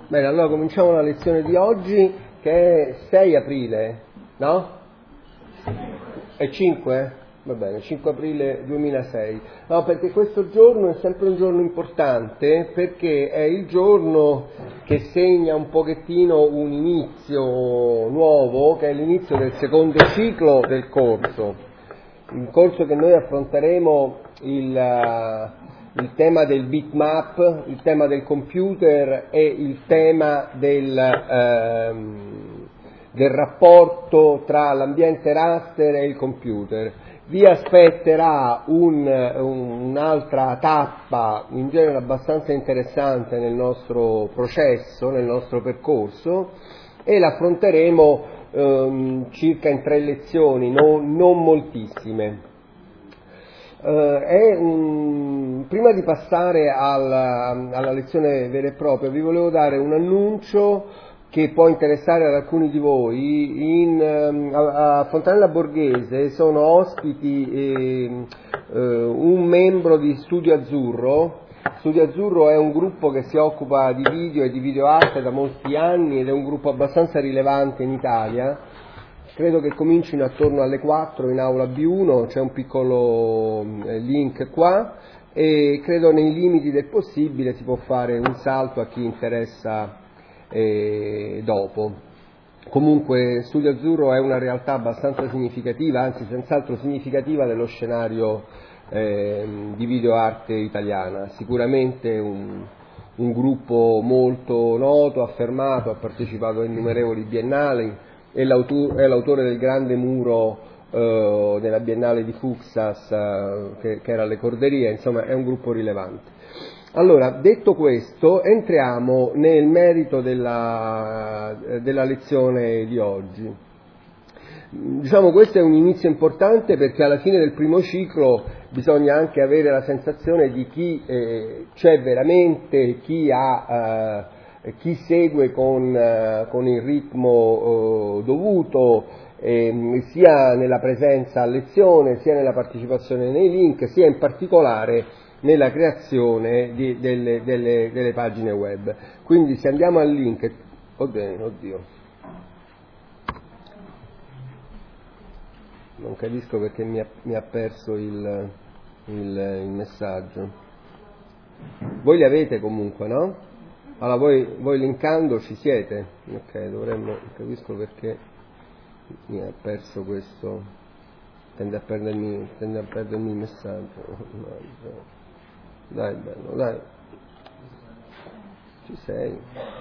Bene, allora cominciamo la lezione di oggi che è 6 aprile, no? È 5? Va bene, 5 aprile 2006. No, perché questo giorno è sempre un giorno importante perché è il giorno che segna un pochettino un inizio nuovo, che è l'inizio del secondo ciclo del corso. Il corso che noi affronteremo il tema del bitmap, il tema del computer e il tema del rapporto tra l'ambiente raster e il computer. Vi aspetterà un'altra tappa, in genere abbastanza interessante nel nostro processo, nel nostro percorso, e l'affronteremo circa in 3 lezioni, non moltissime. Prima di passare alla lezione vera e propria, vi volevo dare un annuncio che può interessare ad alcuni di voi. A Fontanella Borghese sono ospiti un membro di Studio Azzurro. Studio Azzurro è un gruppo che si occupa di video e di videoarte da molti anni ed è un gruppo abbastanza rilevante in Italia. Credo che comincino attorno alle 4 in aula B1, c'è un piccolo link qua e credo nei limiti del possibile si può fare un salto a chi interessa dopo. Comunque Studio Azzurro è una realtà abbastanza significativa, anzi senz'altro significativa dello scenario di videoarte italiana, sicuramente un gruppo molto noto, affermato, ha partecipato a innumerevoli biennali, è l'autore del grande muro della Biennale di Fuxas che era alle Corderie, insomma è un gruppo rilevante. Allora, detto questo, entriamo nel merito della lezione di oggi. Diciamo, questo è un inizio importante perché alla fine del primo ciclo bisogna anche avere la sensazione di chi c'è veramente, chi segue con il ritmo dovuto, sia nella presenza a lezione, sia nella partecipazione nei link, sia in particolare nella creazione delle pagine web. Quindi se andiamo al link, oddio, non capisco perché mi ha perso il messaggio. Voi li avete comunque, no? Allora voi linkando ci siete? Ok, capisco perché mi ha perso questo, tende a perdermi il messaggio. Dai, bello, dai. Ci sei?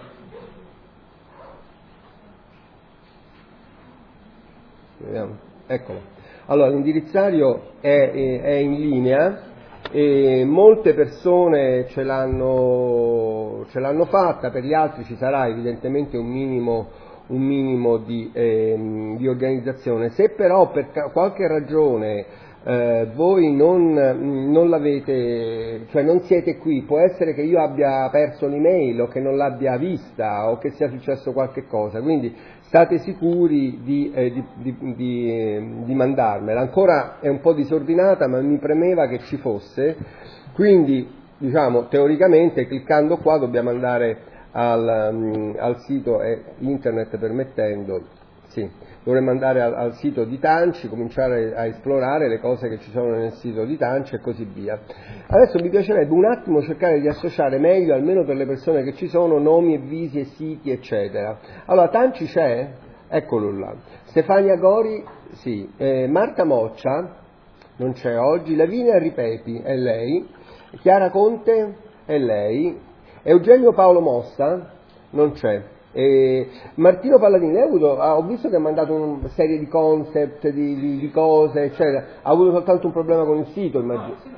Vediamo. Eccolo. Allora, l'indirizzario è in linea e molte persone ce l'hanno fatta, per gli altri ci sarà evidentemente un minimo di organizzazione. Se però per qualche ragione voi non l'avete, cioè non siete qui, può essere che io abbia perso l'email o che non l'abbia vista o che sia successo qualche cosa, quindi state sicuri di mandarmela. Ancora è un po' disordinata, ma mi premeva che ci fosse, quindi diciamo teoricamente cliccando qua dobbiamo andare al sito internet permettendo, sì, dovremmo andare al sito di Tanci, cominciare a esplorare le cose che ci sono nel sito di Tanci e così via. Adesso mi piacerebbe un attimo cercare di associare meglio, almeno per le persone che ci sono, nomi e visi e siti eccetera. Allora, Tanci c'è? Eccolo là. Stefania Gori, sì. Marta Moccia, non c'è oggi. Lavinia Ripepi, è lei. Chiara Conte, è lei. Eugenio Paolo Mossa, non c'è. Martino Palladini, ho visto che ha mandato una serie di concept, di cose, eccetera. Ha avuto soltanto un problema con il sito, immagino.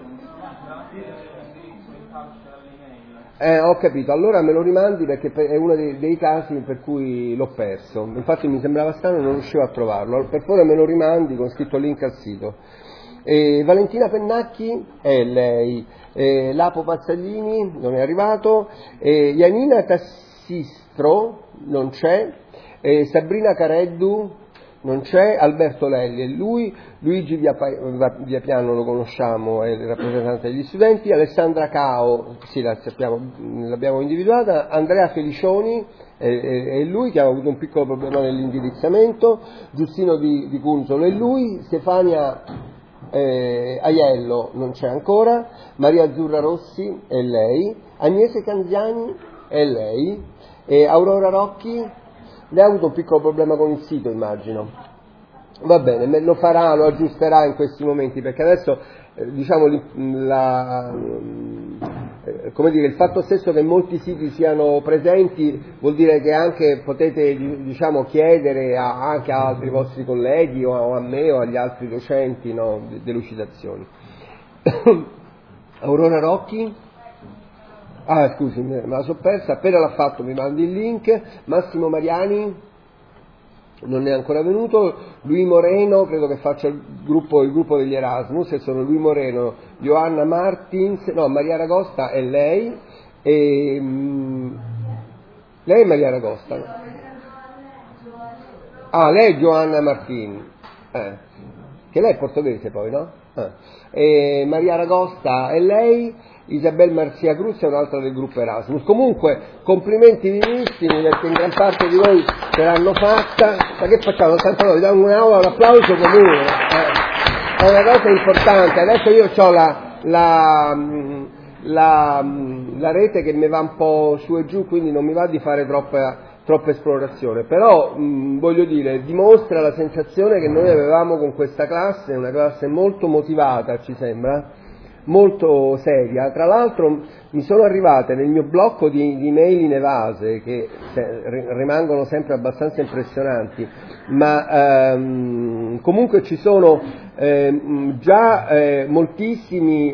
Ho capito, allora me lo rimandi perché è uno dei casi per cui l'ho perso. Infatti mi sembrava strano e non riuscivo a trovarlo. Per favore me lo rimandi con scritto link al sito. Valentina Pennacchi è lei. Lapo Pazzaglini non è arrivato. Janina Cassistro non c'è. Sabrina Careddu non c'è, Alberto Lelli è lui, Luigi Viapiano lo conosciamo, è il rappresentante degli studenti, Alessandra Cao, sì, l'abbiamo individuata, Andrea Felicioni è lui che ha avuto un piccolo problema nell'indirizzamento, Giustino Di Cunzolo è lui, Stefania Aiello non c'è ancora, Maria Azzurra Rossi è lei, Agnese Canziani è lei, e Aurora Rocchi, lei ha avuto un piccolo problema con il sito, immagino. Va bene, lo farà, lo aggiusterà in questi momenti, perché adesso diciamo come dire, il fatto stesso che molti siti siano presenti vuol dire che anche potete, diciamo, chiedere anche a altri vostri colleghi o a me o agli altri docenti, no, delucidazioni. Aurora Rocchi? Ah, scusi, me la so persa, appena l'ha fatto mi mandi il link. Massimo Mariani? Non è ancora venuto. Lui Moreno, credo che faccia il gruppo degli Erasmus, e sono lui Moreno, Joanna Martins, no, Maria Ragosta è lei, e lei è Maria Ragosta, no? Ah, lei è Joanna Martini, che lei è portoghese poi, no? E Maria Ragosta è lei, Isabel Marzia Cruz è un'altra del gruppo Erasmus. Comunque, complimenti vivissimi, perché in gran parte di voi ce l'hanno fatta. Ma che facciamo? Tanto noi diamo un applauso comune. È una cosa importante. Adesso io ho la rete che mi va un po' su e giù, quindi non mi va di fare troppa esplorazione, però voglio dire, dimostra la sensazione che noi avevamo con questa classe, una classe molto motivata, ci sembra, molto seria. Tra l'altro mi sono arrivate nel mio blocco di mail in evase, che rimangono sempre abbastanza impressionanti, ma comunque ci sono già moltissimi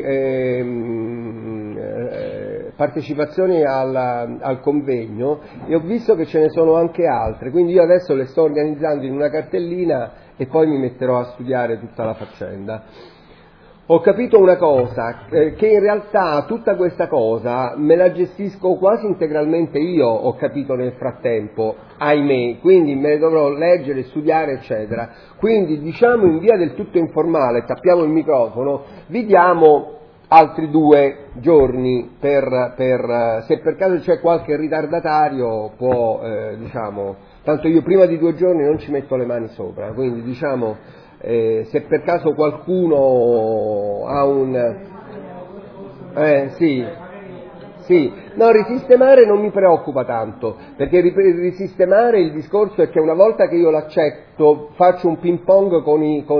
partecipazioni al convegno, e ho visto che ce ne sono anche altre, quindi io adesso le sto organizzando in una cartellina e poi mi metterò a studiare tutta la faccenda. Ho capito una cosa, che in realtà tutta questa cosa me la gestisco quasi integralmente io, ho capito nel frattempo, ahimè, quindi me ne dovrò leggere, studiare, eccetera. Quindi, diciamo in via del tutto informale, tappiamo il microfono, vi diamo altri 2 giorni per se per caso c'è qualche ritardatario può, diciamo, tanto io prima di 2 giorni non ci metto le mani sopra, quindi diciamo, se per caso qualcuno ha sì, no, risistemare non mi preoccupa tanto, perché risistemare, il discorso è che una volta che io l'accetto faccio un ping pong con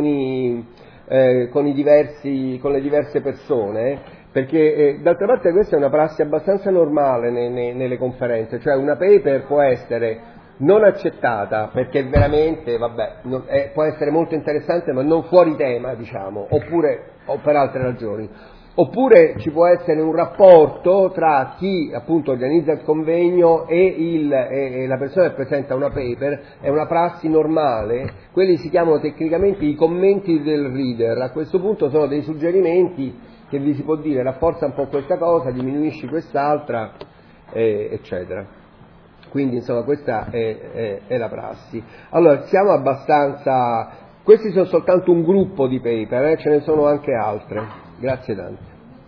le diverse persone, perché d'altra parte questa è una prassi abbastanza normale nelle conferenze, cioè una paper può essere non accettata perché veramente, può essere molto interessante ma non fuori tema, diciamo, oppure o per altre ragioni. Oppure ci può essere un rapporto tra chi appunto organizza il convegno e la persona che presenta una paper, è una prassi normale, quelli si chiamano tecnicamente i commenti del reader, a questo punto sono dei suggerimenti che vi si può dire rafforza un po' questa cosa, diminuisci quest'altra, eccetera. Quindi insomma questa è la prassi. Allora siamo abbastanza, questi sono soltanto un gruppo di paper, ce ne sono anche altre, grazie tante.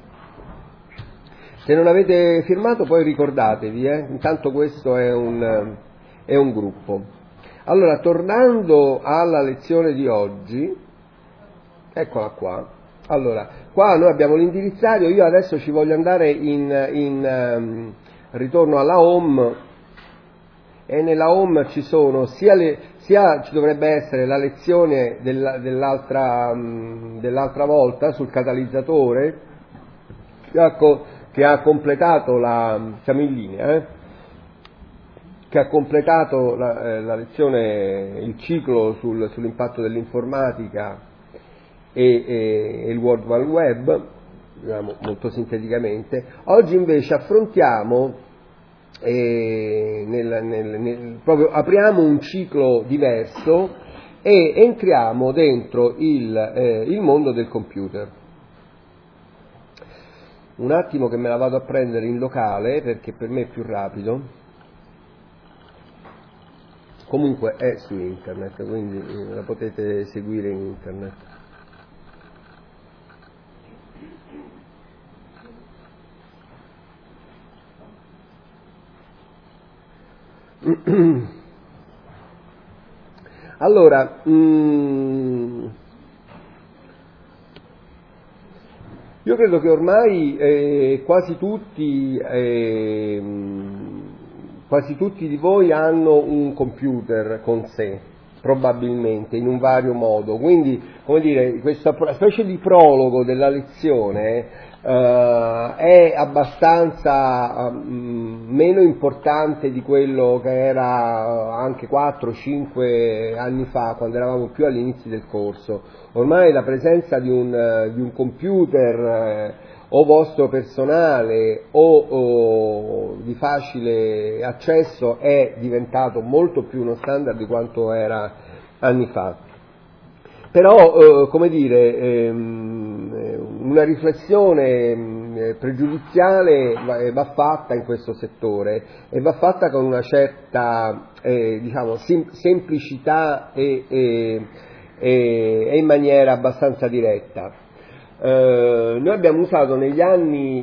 Se non avete firmato poi ricordatevi, intanto questo è un gruppo. Allora tornando alla lezione di oggi, eccola qua. Allora, qua noi abbiamo l'indirizzario, io adesso ci voglio andare in ritorno alla home, e nella home ci sono sia ci dovrebbe essere la lezione dell'altra volta sul catalizzatore che ha completato siamo in linea, che ha completato la lezione, il ciclo sull'impatto dell'informatica e il World Wide Web, diciamo, molto sinteticamente. Oggi invece affrontiamo proprio apriamo un ciclo diverso e entriamo dentro il mondo del computer. Un attimo che me la vado a prendere in locale perché per me è più rapido. Comunque è su internet, quindi la potete seguire in internet. Allora, io credo che ormai quasi tutti di voi hanno un computer con sé, probabilmente, in un vario modo. Quindi, come dire, questa specie di prologo della lezione è abbastanza meno importante di quello che era anche 4-5 anni fa, quando eravamo più all'inizio del corso. Ormai la presenza di un computer o vostro personale o di facile accesso è diventato molto più uno standard di quanto era anni fa. Però, come dire, una riflessione pregiudiziale va fatta in questo settore e va fatta con una certa diciamo, semplicità e in maniera abbastanza diretta. Noi abbiamo usato negli anni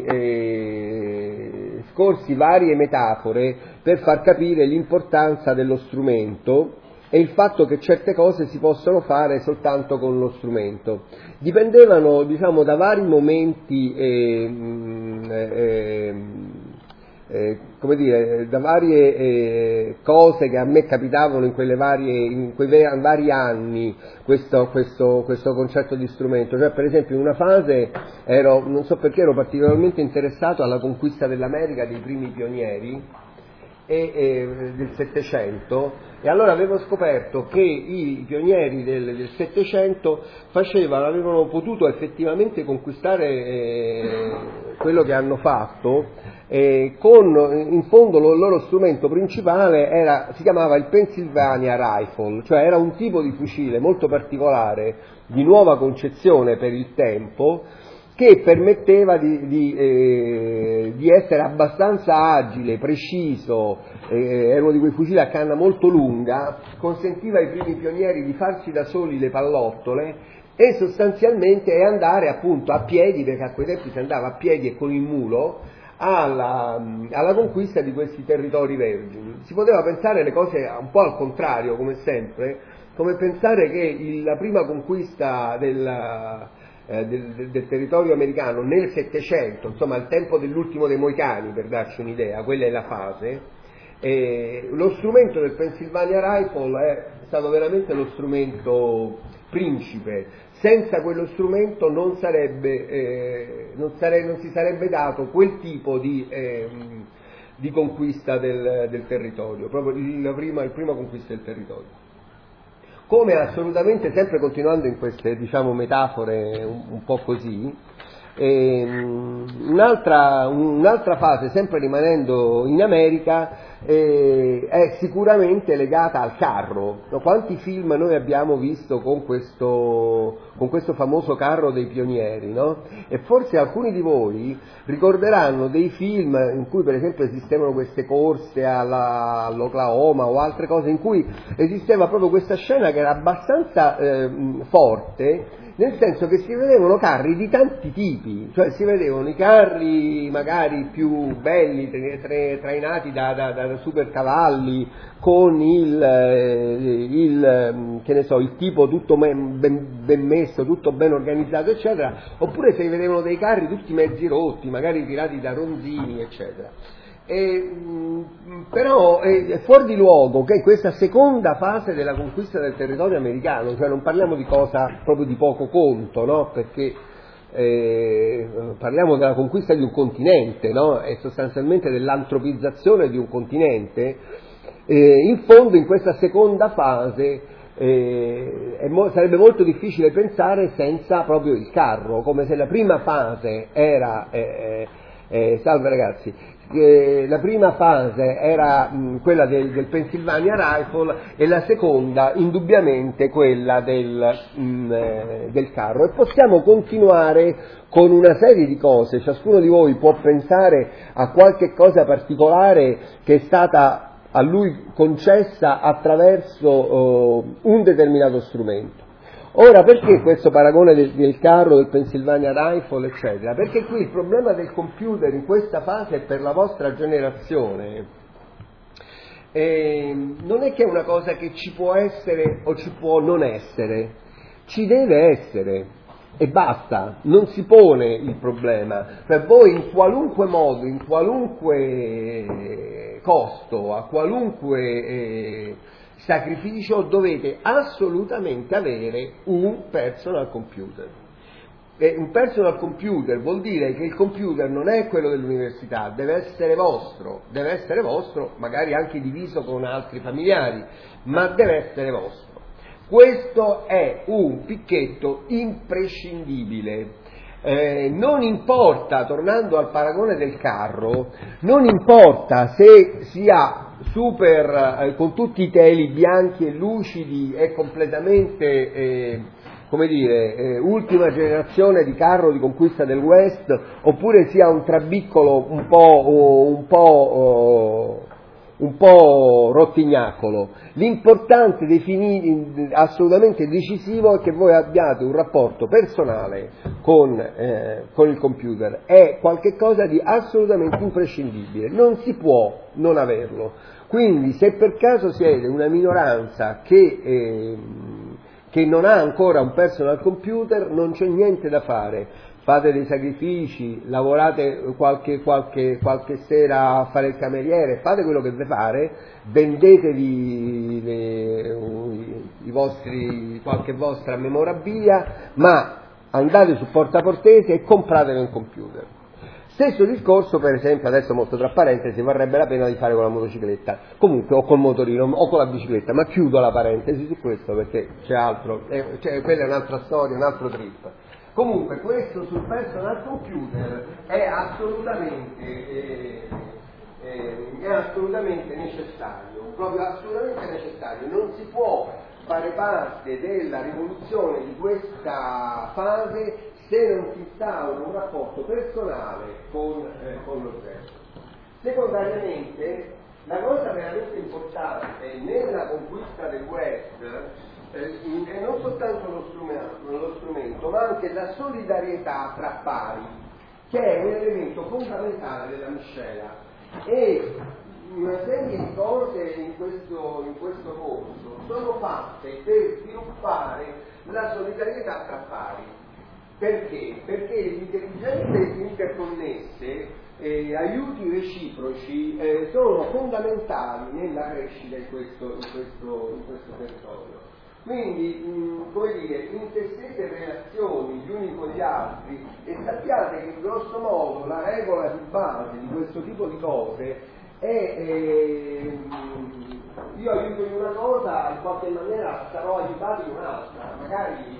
scorsi varie metafore per far capire l'importanza dello strumento e il fatto che certe cose si possono fare soltanto con lo strumento. Dipendevano, diciamo, da vari momenti, come dire, da varie cose che a me capitavano in quei vari anni, questo concetto di strumento. Cioè, per esempio, in una fase non so perché ero particolarmente interessato alla conquista dell'America dei primi pionieri del Settecento, e allora avevo scoperto che i pionieri del Settecento avevano potuto effettivamente conquistare quello che hanno fatto con, in fondo, il loro strumento principale si chiamava il Pennsylvania Rifle, cioè era un tipo di fucile molto particolare, di nuova concezione per il tempo, che permetteva di essere abbastanza agile, preciso, era uno di quei fucili a canna molto lunga, consentiva ai primi pionieri di farsi da soli le pallottole e sostanzialmente andare appunto a piedi, perché a quei tempi si andava a piedi e con il mulo, alla conquista di questi territori vergini. Si poteva pensare le cose un po' al contrario, come sempre, come pensare che la prima conquista del territorio americano nel Settecento, insomma al tempo dell'ultimo dei Moicani, per darci un'idea, quella è la fase, lo strumento del Pennsylvania Rifle è stato veramente lo strumento principe. Senza quello strumento non si sarebbe dato quel tipo di conquista del territorio, proprio la prima conquista del territorio. Come assolutamente, sempre continuando in queste, diciamo, metafore un po' così, un'altra fase, sempre rimanendo in America, è sicuramente legata al carro. Quanti film noi abbiamo visto con questo famoso carro dei pionieri, no? E forse alcuni di voi ricorderanno dei film in cui per esempio esistevano queste corse all'Oklahoma o altre cose, in cui esisteva proprio questa scena che era abbastanza forte, nel senso che si vedevano carri di tanti tipi, cioè si vedevano i carri magari più belli, trainati da supercavalli, con che ne so, il tipo tutto ben messo, tutto ben organizzato, eccetera, oppure si vedevano dei carri tutti mezzi rotti, magari tirati da ronzini, eccetera. Però è fuori di luogo che questa seconda fase della conquista del territorio americano, cioè non parliamo di cosa proprio di poco conto, no? Perché parliamo della conquista di un continente, no? E sostanzialmente dell'antropizzazione di un continente. In fondo, in questa seconda fase sarebbe molto difficile pensare senza proprio il carro, come se la prima fase era salve ragazzi, la prima fase era quella del Pennsylvania Rifle e la seconda indubbiamente quella del carro, e possiamo continuare con una serie di cose. Ciascuno di voi può pensare a qualche cosa particolare che è stata a lui concessa attraverso un determinato strumento. Ora, perché questo paragone del carro, del Pennsylvania Rifle, eccetera? Perché qui il problema del computer in questa fase per la vostra generazione non è che è una cosa che ci può essere o ci può non essere, ci deve essere e basta, non si pone il problema. Per voi in qualunque modo, in qualunque costo, a qualunque sacrificio dovete assolutamente avere un personal computer. E un personal computer vuol dire che il computer non è quello dell'università, deve essere vostro, magari anche diviso con altri familiari, ma deve essere vostro. Questo è un picchetto imprescindibile. Non importa, tornando al paragone del carro, non importa se sia super con tutti i teli bianchi e lucidi e completamente ultima generazione di carro di conquista del West, oppure sia un trabiccolo un po' rottignacolo. L'importante, assolutamente decisivo, è che voi abbiate un rapporto personale con il computer, è qualcosa di assolutamente imprescindibile, non si può non averlo. Quindi se per caso siete una minoranza che non ha ancora un personal computer, non c'è niente da fare, fate dei sacrifici, lavorate qualche sera a fare il cameriere, fate quello che vi pare, vendetevi qualche vostra memorabilia, ma andate su Porta Portese e compratevi un computer. Stesso discorso, per esempio, adesso molto tra parentesi, varrebbe la pena di fare con la motocicletta, comunque, o col motorino, o con la bicicletta, ma chiudo la parentesi su questo perché c'è altro, quella è un'altra storia, un altro trip. Comunque, questo sul personal computer è assolutamente necessario, proprio assolutamente necessario, non si può fare parte della rivoluzione di questa fase se non si instaura un rapporto personale con l'oggetto. Secondariamente, la cosa veramente importante nella conquista del web è non soltanto lo strumento, ma anche la solidarietà tra pari, che è un elemento fondamentale della miscela. E una serie di cose in questo corso sono fatte per sviluppare la solidarietà tra pari. Perché? Perché le intelligenze interconnesse, aiuti reciproci, sono fondamentali nella crescita in questo territorio. Quindi, intessete relazioni gli uni con gli altri e sappiate che grosso modo la regola di base di questo tipo di cose è io aiuto in una cosa, in qualche maniera sarò aiutato in un'altra, magari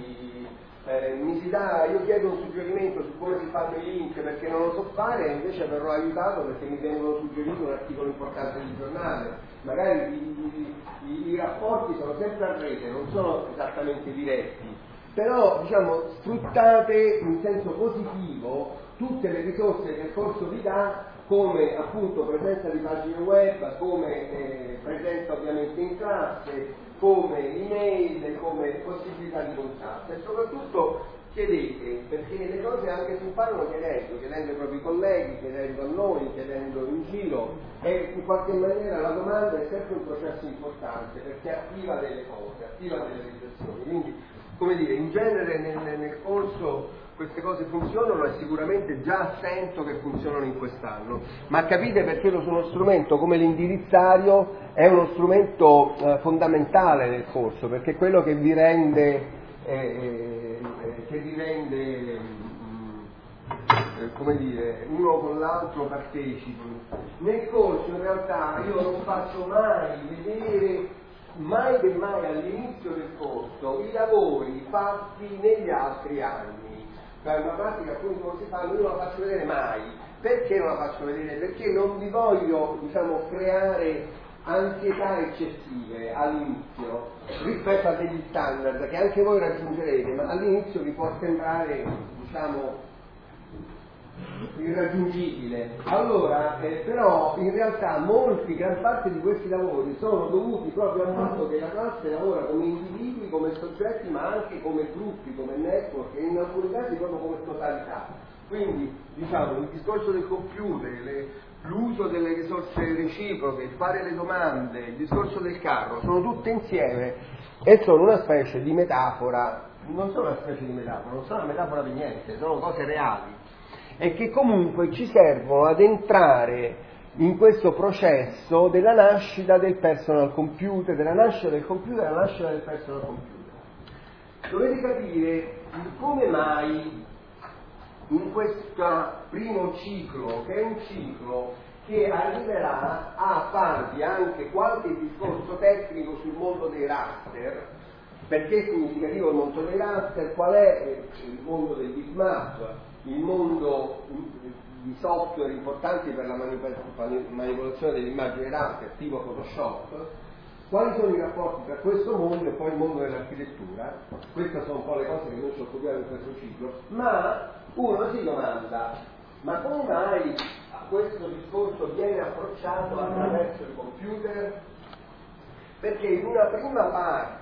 io chiedo un suggerimento su come si fanno i link perché non lo so fare e invece verrò aiutato perché mi vengono suggerito un articolo importante del giornale. Magari i rapporti sono sempre a rete, non sono esattamente diretti, però sfruttate in senso positivo tutte le risorse che il corso vi dà, come appunto presenza di pagine web, come presenza ovviamente in classe, come email, come possibilità di contatto, e soprattutto chiedete, perché le cose anche si imparano chiedendo ai propri colleghi, chiedendo a noi, chiedendo in giro, e in qualche maniera la domanda è sempre un processo importante perché attiva delle cose, attiva delle riflessioni. Quindi, in genere nel corso queste cose funzionano e sicuramente già sento che funzionano in quest'anno, ma capite perché uno strumento come l'indirizzario è uno strumento fondamentale nel corso, perché è quello che vi rende uno con l'altro partecipi. Nel corso in realtà io non faccio mai vedere all'inizio del corso i lavori fatti negli altri anni. È una pratica appunto come si fa, io non la faccio vedere mai. Perché non la faccio vedere? Perché non vi voglio creare ansietà eccessive all'inizio rispetto a degli standard che anche voi raggiungerete, ma all'inizio vi può sembrare irraggiungibile. Allora, però in realtà gran parte di questi lavori sono dovuti proprio al fatto che la classe lavora come individui, come soggetti, ma anche come gruppi, come network, e in alcuni casi proprio come totalità. Quindi, diciamo, il discorso del computer, l'uso delle risorse reciproche, il fare le domande, il discorso del carro, sono tutte insieme e sono una specie di metafora, non sono una specie di metafora, non sono una metafora per niente, sono cose reali e che comunque ci servono ad entrare in questo processo della nascita del personal computer, della nascita del computer e della nascita del personal computer. Dovete capire come mai in questo primo ciclo, che è un ciclo che arriverà a farvi anche qualche discorso tecnico sul mondo dei raster. Perché è significativo il mondo dei raster? Qual è il mondo del bitmap, il mondo di software importanti per la manipolazione delle immagini raster tipo Photoshop? Quali sono i rapporti tra questo mondo e poi il mondo dell'architettura? Queste sono un po' le cose che noi ci occupiamo in questo ciclo, ma uno si domanda, ma come mai questo discorso viene approcciato attraverso il computer? Perché in una prima parte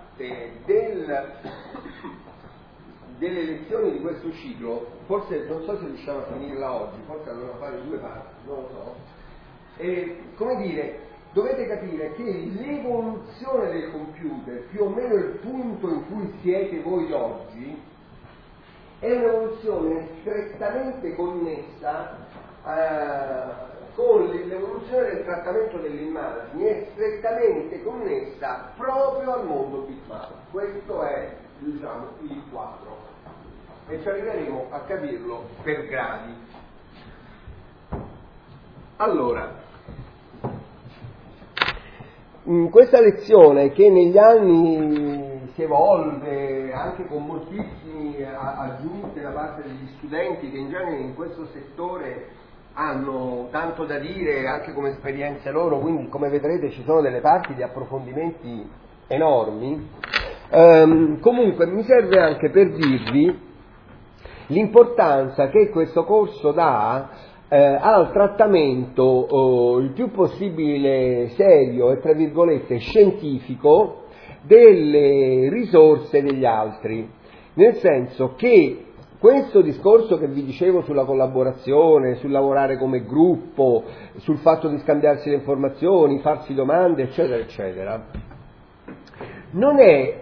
delle lezioni di questo ciclo, forse non so se riusciamo a finirla oggi, forse andremo a fare 2 parti, non lo so, come dire, dovete capire che l'evoluzione del computer, più o meno il punto in cui siete voi oggi, è un'evoluzione strettamente connessa con l'evoluzione del trattamento delle immagini, è strettamente connessa proprio al mondo bitmap. Questo è, diciamo, il quadro e ci arriveremo a capirlo per gradi. Allora, questa lezione che negli anni si evolve anche con moltissime aggiunte da parte degli studenti che in genere in questo settore hanno tanto da dire anche come esperienze loro, quindi come vedrete ci sono delle parti di approfondimenti enormi. Comunque mi serve anche per dirvi l'importanza che questo corso dà al trattamento il più possibile serio e tra virgolette scientifico delle risorse degli altri, nel senso che questo discorso che vi dicevo sulla collaborazione, sul lavorare come gruppo, sul fatto di scambiarsi le informazioni, farsi domande, eccetera, eccetera, non è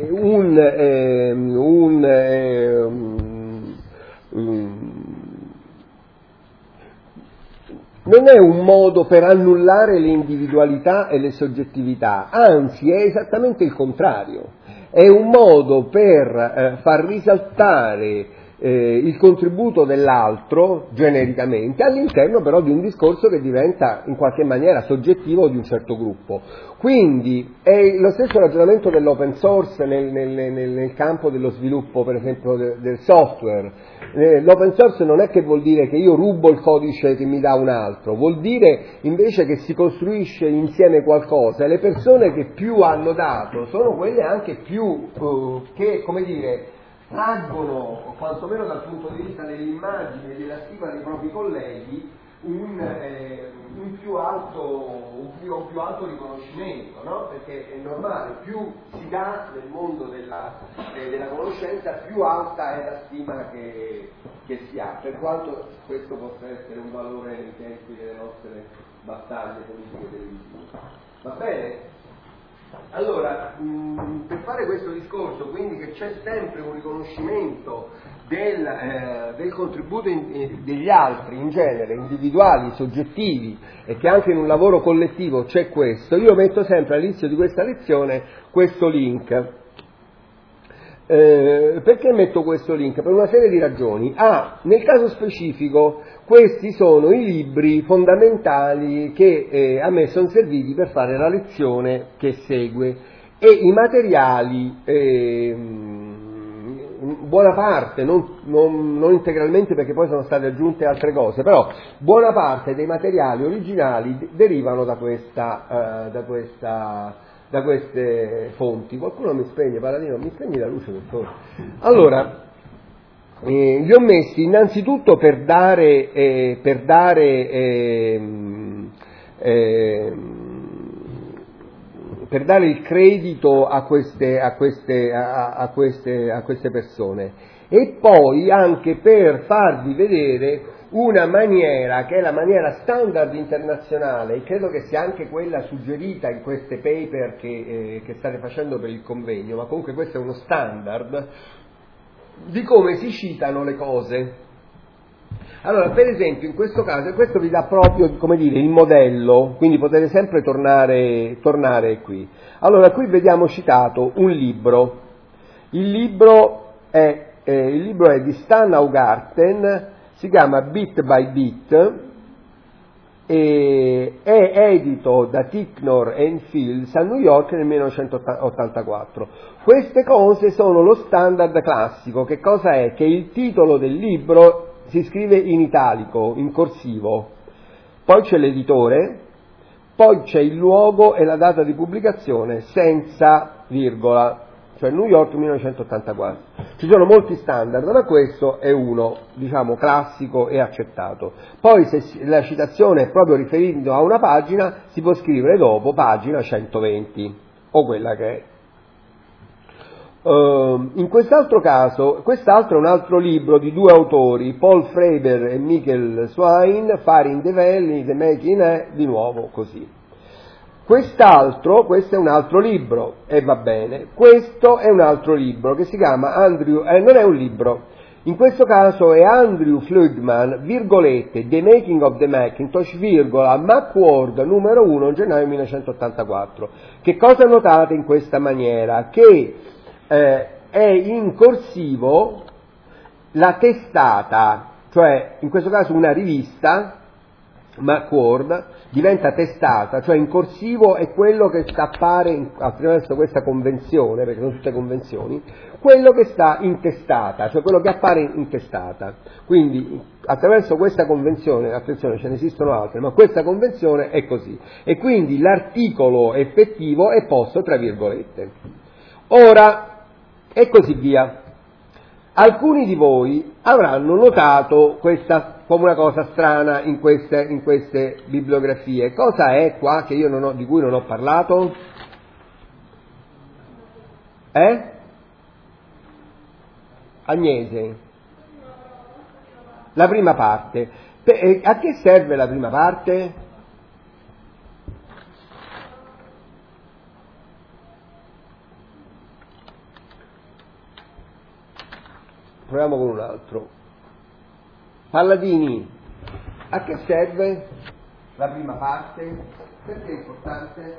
non è un modo per annullare le individualità e le soggettività, anzi è esattamente il contrario, è un modo per far risaltare il contributo dell'altro genericamente all'interno però di un discorso che diventa in qualche maniera soggettivo di un certo gruppo. Quindi è lo stesso ragionamento dell'open source nel campo dello sviluppo per esempio del software. L'open source non è che vuol dire che io rubo il codice che mi dà un altro, vuol dire invece che si costruisce insieme qualcosa e le persone che più hanno dato sono quelle anche più che, come dire, traggono, quantomeno dal punto di vista dell'immagine e della stima dei propri colleghi, un più alto riconoscimento, no? Perché è normale, più si dà nel mondo della conoscenza, più alta è la stima che si ha, per quanto questo possa essere un valore nei tempi delle nostre battaglie politiche televisive. Va bene? Allora, per fare questo discorso, quindi che c'è sempre un riconoscimento del contributo degli altri in genere, individuali, soggettivi, e che anche in un lavoro collettivo c'è questo, io metto sempre all'inizio di questa lezione questo link. Perché metto questo link? Per una serie di ragioni. Nel caso specifico questi sono i libri fondamentali che a me sono serviti per fare la lezione che segue e i materiali, buona parte, non integralmente perché poi sono state aggiunte altre cose, però buona parte dei materiali originali derivano da queste fonti. Qualcuno mi spegne, Paladino, mi spegni la luce per favore. Allora, li ho messi innanzitutto per dare il credito a queste persone, e poi anche per farvi vedere una maniera che è la maniera standard internazionale, e credo che sia anche quella suggerita in queste paper che state facendo per il convegno, ma comunque questo è uno standard di come si citano le cose. Allora, per esempio, in questo caso, e questo vi dà proprio, come dire, il modello, quindi potete sempre tornare qui. Allora, qui vediamo citato un libro. Il libro è di Stan Augarten, si chiama Bit by Bit, e è edito da Ticknor and Fields a New York nel 1984. Queste cose sono lo standard classico. Che cosa è? Che il titolo del libro si scrive in italico, in corsivo, poi c'è l'editore, poi c'è il luogo e la data di pubblicazione senza virgola, cioè New York 1984. Ci sono molti standard, ma questo è uno, diciamo, classico e accettato. Poi se la citazione è proprio riferita a una pagina, si può scrivere dopo pagina 120, o quella che è. In quest'altro caso, quest'altro è un altro libro di due autori, Paul Freiber e Michael Swain, Fire in the Valley, The Making è, di nuovo così. Questo è un altro libro, e va bene. Questo è un altro libro che si chiama Andrew, non è un libro, in questo caso è Andrew Flugman, virgolette, The Making of the Macintosh, virgola, Macworld numero 1, gennaio 1984. Che cosa notate in questa maniera? Che è in corsivo la testata, cioè in questo caso una rivista, Macworld, diventa testata, cioè in corsivo è quello che sta appare attraverso questa convenzione, perché sono tutte convenzioni, quello che sta in testata, cioè quello che appare in testata. Quindi attraverso questa convenzione, attenzione, ce ne esistono altre, ma questa convenzione è così, e quindi l'articolo effettivo è posto tra virgolette. Ora, e così via. Alcuni di voi avranno notato questa come una cosa strana in queste bibliografie. Cosa è qua che di cui non ho parlato? Agnese? La prima parte. A che serve la prima parte? Proviamo con un altro. Palladini, a che serve la prima parte? Perché è importante?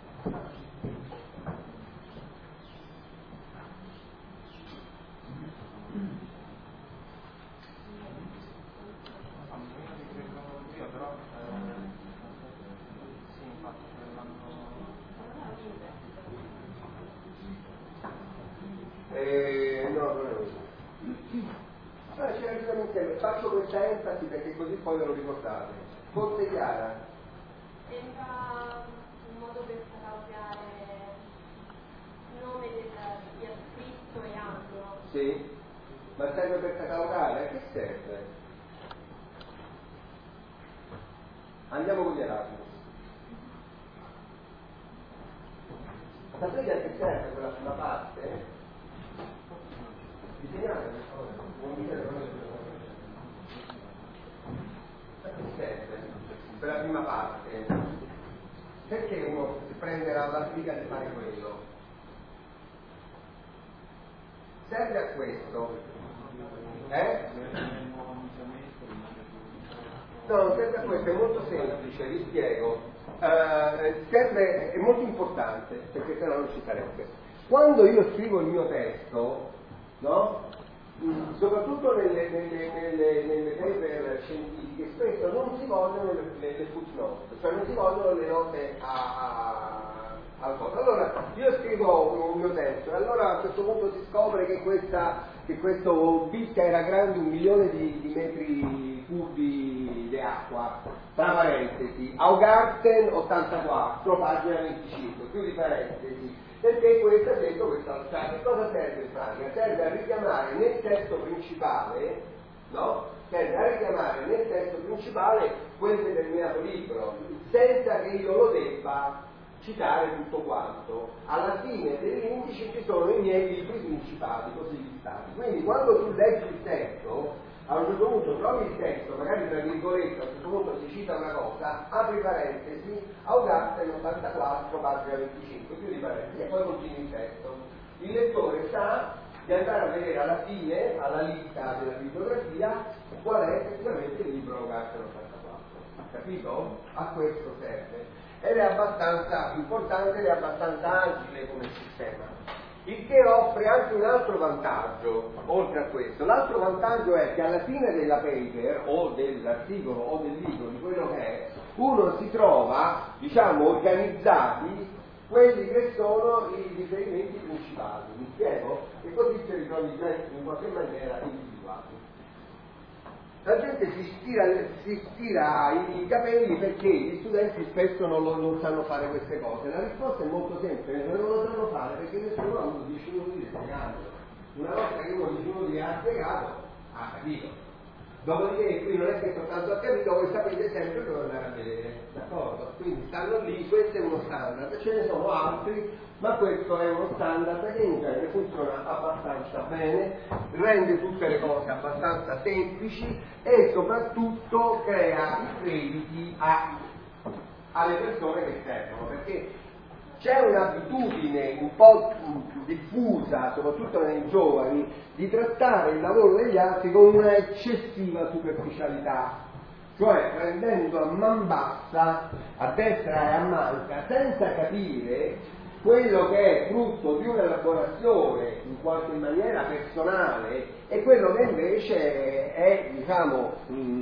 Faccio questa enfasi perché così poi ve lo ricordate. Forse chiara? Sembra un modo per catalogare il nome di chi ha scritto e anno. Sì, ma serve per catalogare? A che serve? Andiamo con gli Erasmus. Sapete a che serve quella prima parte? Disegnate per favore, non mi serve per la prima parte. Perché uno si prende la briga di fare quello? Serve a questo. No, serve a questo, è molto semplice, vi spiego. È molto importante, perché se no non ci sarebbe. Quando io scrivo il mio testo, no? Soprattutto nelle paper scientifiche spesso non si vogliono le footnote, cioè non si vogliono le note al cosa. Allora io scrivo un mio testo e allora a questo punto si scopre che questo bit era grande 1 milione di metri cubi di acqua, tra parentesi, Augarten 84, pagina 25, chiudi parentesi, perché questo ha detto questa, cioè, che cosa serve in pratica? Serve a richiamare nel testo principale, no? Serve a richiamare nel testo principale quel determinato libro, senza che io lo debba citare tutto quanto. Alla fine dell'indice ci sono i miei libri principali, così listati. Quindi quando tu leggi il testo, a un certo punto trovi il testo, magari tra virgolette, a un certo punto si cita una cosa, apri parentesi, Augarten 84, pagina 25, chiudi parentesi, e poi continui il testo. Il lettore sa di andare a vedere alla fine, alla lista della bibliografia, qual è effettivamente il libro Augarten 84. Capito? A questo serve. Ed è abbastanza importante ed è abbastanza agile come sistema, il che offre anche un altro vantaggio oltre a questo. L'altro vantaggio è che alla fine della paper o dell'articolo o del libro, di quello che è, uno si trova, diciamo, organizzati quelli che sono i riferimenti principali, mi spiego? E così si ritrovi in qualche maniera individuati. La gente si stira i capelli perché gli studenti spesso non sanno fare queste cose. La risposta è molto semplice, non lo sanno fare perché nessuno ha avuto 10 minuti di spiegarlo. Una volta che uno 10 minuti ha spiegato, ha capito. Dopodiché qui non è che soltanto ha capito, voi sapete sempre dove andare a vedere, d'accordo? Quindi stanno lì, questo è uno standard, ce ne sono altri, ma questo è uno standard che in genere funziona abbastanza bene, rende tutte le cose abbastanza semplici e soprattutto crea i crediti alle persone che servono, perché c'è un'abitudine un po' diffusa, soprattutto nei giovani, di trattare il lavoro degli altri con una eccessiva superficialità, cioè prendendo a man bassa, a destra e a manca, senza capire quello che è frutto di un'elaborazione in qualche maniera personale e quello che invece è, diciamo,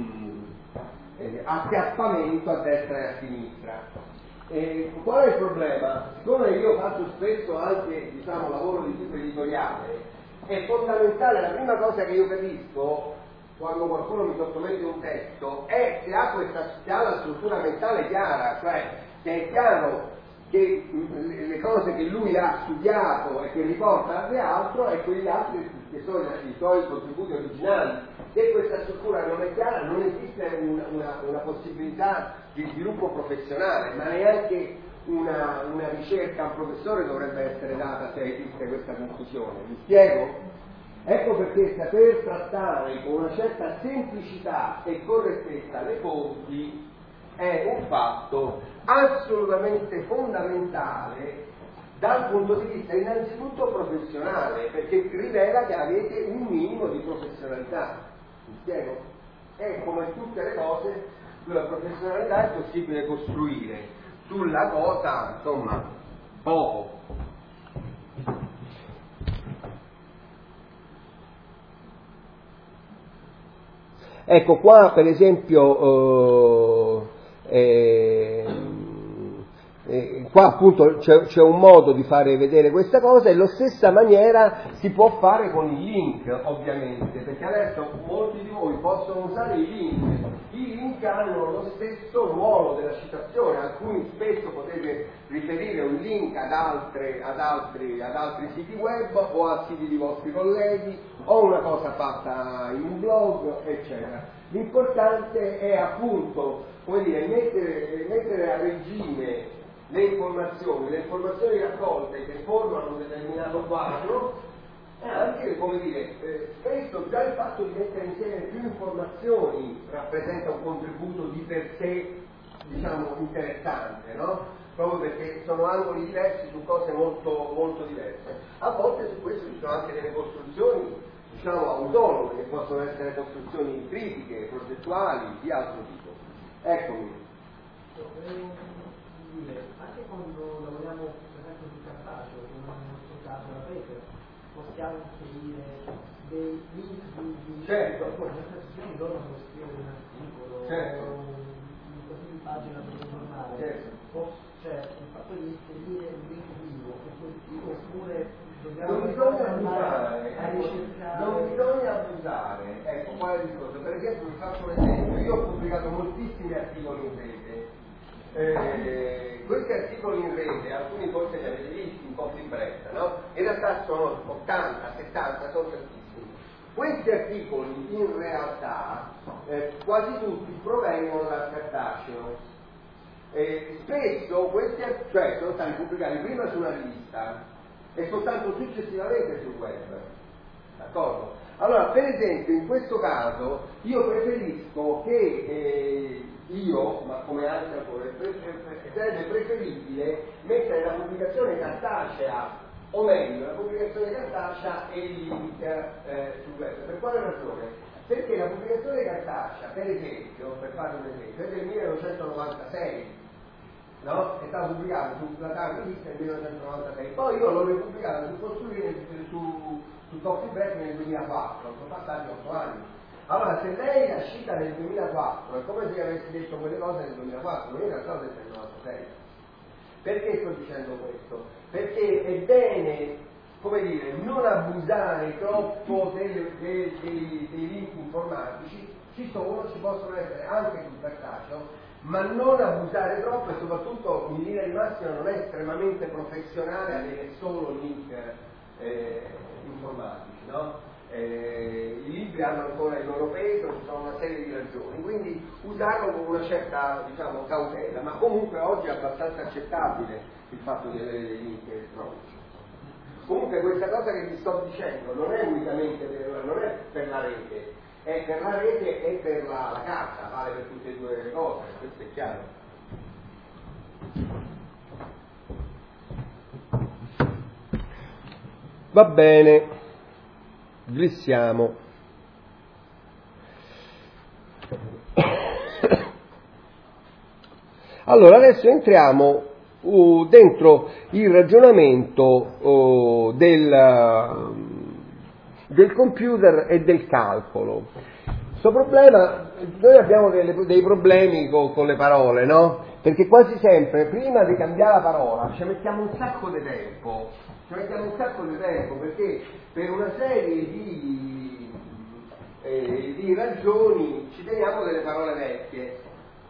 acchiappamento a destra e a sinistra. Qual è il problema? Siccome io faccio spesso anche, diciamo, lavoro di tipo editoriale, è fondamentale, la prima cosa che io capisco quando qualcuno mi sottomette un testo è se ha la struttura mentale chiara, cioè che è chiaro che le cose che lui ha studiato e che riporta alle altro e quegli altri che sono i suoi contributi originali. Se questa struttura non è chiara non esiste una possibilità di sviluppo professionale, ma neanche una ricerca a un professore dovrebbe essere data se esiste questa confusione. Mi spiego? Ecco perché saper trattare con una certa semplicità e correttezza le fonti è un fatto assolutamente fondamentale dal punto di vista innanzitutto professionale, perché rivela che avete un minimo di professionalità. Mi spiego? E come tutte le cose, sulla professionalità è possibile costruire, sulla cosa, insomma, poco. Ecco qua per esempio qua appunto c'è un modo di fare vedere questa cosa e allo stessa maniera si può fare con i link, ovviamente, perché adesso molti di voi possono usare i link. I link hanno lo stesso ruolo della citazione, alcuni spesso potete riferire un link ad altri siti web o a siti di vostri colleghi o una cosa fatta in un blog, eccetera. L'importante è appunto, come dire, mettere a regime le informazioni raccolte che formano un determinato quadro e anche, come dire, spesso già il fatto di mettere insieme più informazioni rappresenta un contributo di per sé, diciamo, interessante, no? Proprio perché sono angoli diversi su cose molto, molto diverse. A volte su questo ci sono anche delle costruzioni, diciamo, autonome, che possono essere costruzioni critiche, progettuali, di altro tipo. Eccomi. Anche quando lavoriamo per esempio sul cartaceo, come nel nostro caso la paper, possiamo inserire dei link di certo. Se mi ricordo come scrivere un articolo certo. o così di pagina per un giornale, certo. cioè il fatto di inserire un link vivo è positivo oppure Non bisogna abusare, ecco qua è il discorso. Per esempio vi faccio un esempio, io ho pubblicato moltissimi articoli in rete, questi articoli in rete, alcuni forse li avete visti un po' più in fretta, no? In realtà sono 80, 70, sono tantissimi. Questi articoli in realtà quasi tutti provengono dal cartaceo. Spesso questi sono stati pubblicati prima su una rivista e soltanto successivamente sul web, d'accordo? Allora, per esempio, in questo caso io preferisco che ma come altri autori, sarebbe preferibile mettere la pubblicazione cartacea, o meglio, la pubblicazione cartacea e il link sul web. Per quale ragione? Perché la pubblicazione cartacea, per esempio, per fare un esempio, è del 1996. No? È stato pubblicato sulla Time Rivista nel 1996, poi io l'ho ripubblicato su Costruire su Coffee Break nel 2004, sono passati 8 anni. Allora, se lei è uscita nel 2004, è come se avessi detto quelle cose nel 2004, non in realtà nel 1996. Perché sto dicendo questo? Perché è bene, come dire, non abusare troppo dei link informatici, ci possono essere anche sul cartaceo, ma non abusare troppo e soprattutto in linea di massima non è estremamente professionale avere solo link informatici, no? I libri hanno ancora il loro peso, ci sono una serie di ragioni, quindi usarlo con una certa, diciamo, cautela, ma comunque oggi è abbastanza accettabile il fatto di avere dei link elettronici. Comunque questa cosa che vi sto dicendo non è unicamente non è per la rete, è per la rete e per la carta, vale per tutte e due le cose, questo è chiaro. Va bene, glissiamo. Allora adesso entriamo dentro il ragionamento del computer e del calcolo. Questo problema, noi abbiamo dei problemi con le parole, no? Perché quasi sempre prima di cambiare la parola ci mettiamo un sacco di tempo, perché per una serie di ragioni ci teniamo delle parole vecchie.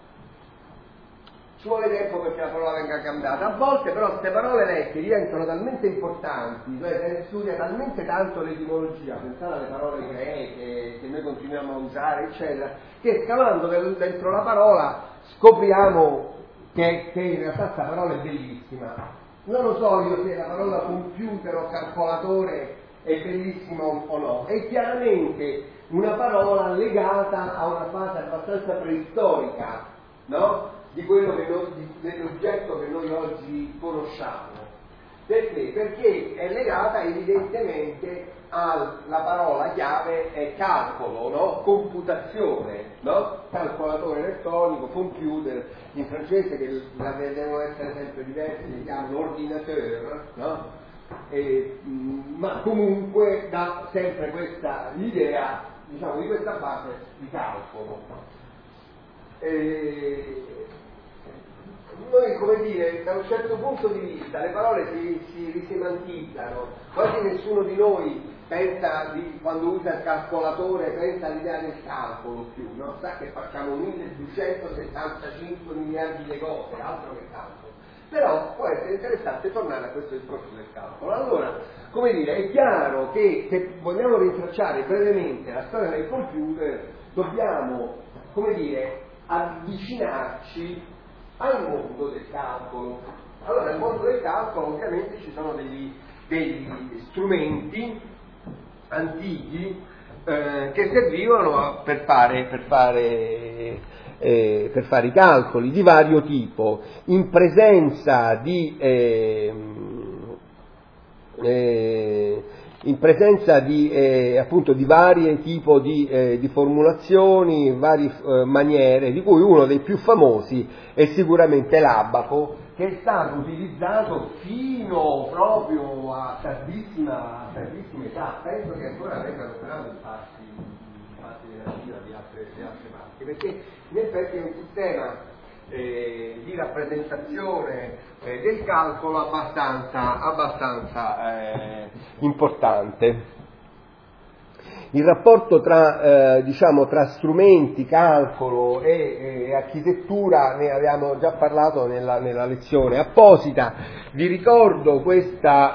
Ci vuole tempo perché la parola venga cambiata. A volte però queste parole vecchie diventano talmente importanti, cioè se ne studia talmente tanto l'etimologia, pensate alle parole greche che noi continuiamo a usare, eccetera, che scavando dentro la parola scopriamo che in realtà questa parola è bellissima. Non lo so io se la parola computer o calcolatore è bellissima o no, è chiaramente una parola legata a una fase abbastanza preistorica, no? Di quello dell'oggetto che noi oggi conosciamo. Perché? Perché è legata evidentemente alla parola chiave è calcolo, no? Computazione, no? Calcolatore elettronico, computer, in francese che devono essere sempre diversi, si chiamano ordinateur, no? Ma comunque dà sempre questa idea, diciamo, di questa fase di calcolo. Noi, come dire, da un certo punto di vista le parole si risemantizzano, quasi nessuno di noi pensa quando usa il calcolatore pensa all'idea del calcolo più, no? Sa che facciamo 1275 miliardi di cose, altro che calcolo. Però può essere interessante tornare a questo discorso del calcolo. Allora, come dire, è chiaro che se vogliamo rintracciare brevemente la storia del computer dobbiamo, come dire, avvicinarci al mondo del calcolo. Allora nel mondo del calcolo ovviamente ci sono degli strumenti antichi che servivano per fare i calcoli di vario tipo, in presenza di appunto di varie tipo di formulazioni, varie maniere, di cui uno dei più famosi è sicuramente l'abaco, che è stato utilizzato fino proprio a tardissima età. Penso che ancora vengano operato in parti della Cina, di altre parti, perché in effetti è un sistema di rappresentazione del calcolo abbastanza importante. Il rapporto tra strumenti, calcolo e architettura ne abbiamo già parlato nella lezione apposita. Vi ricordo questa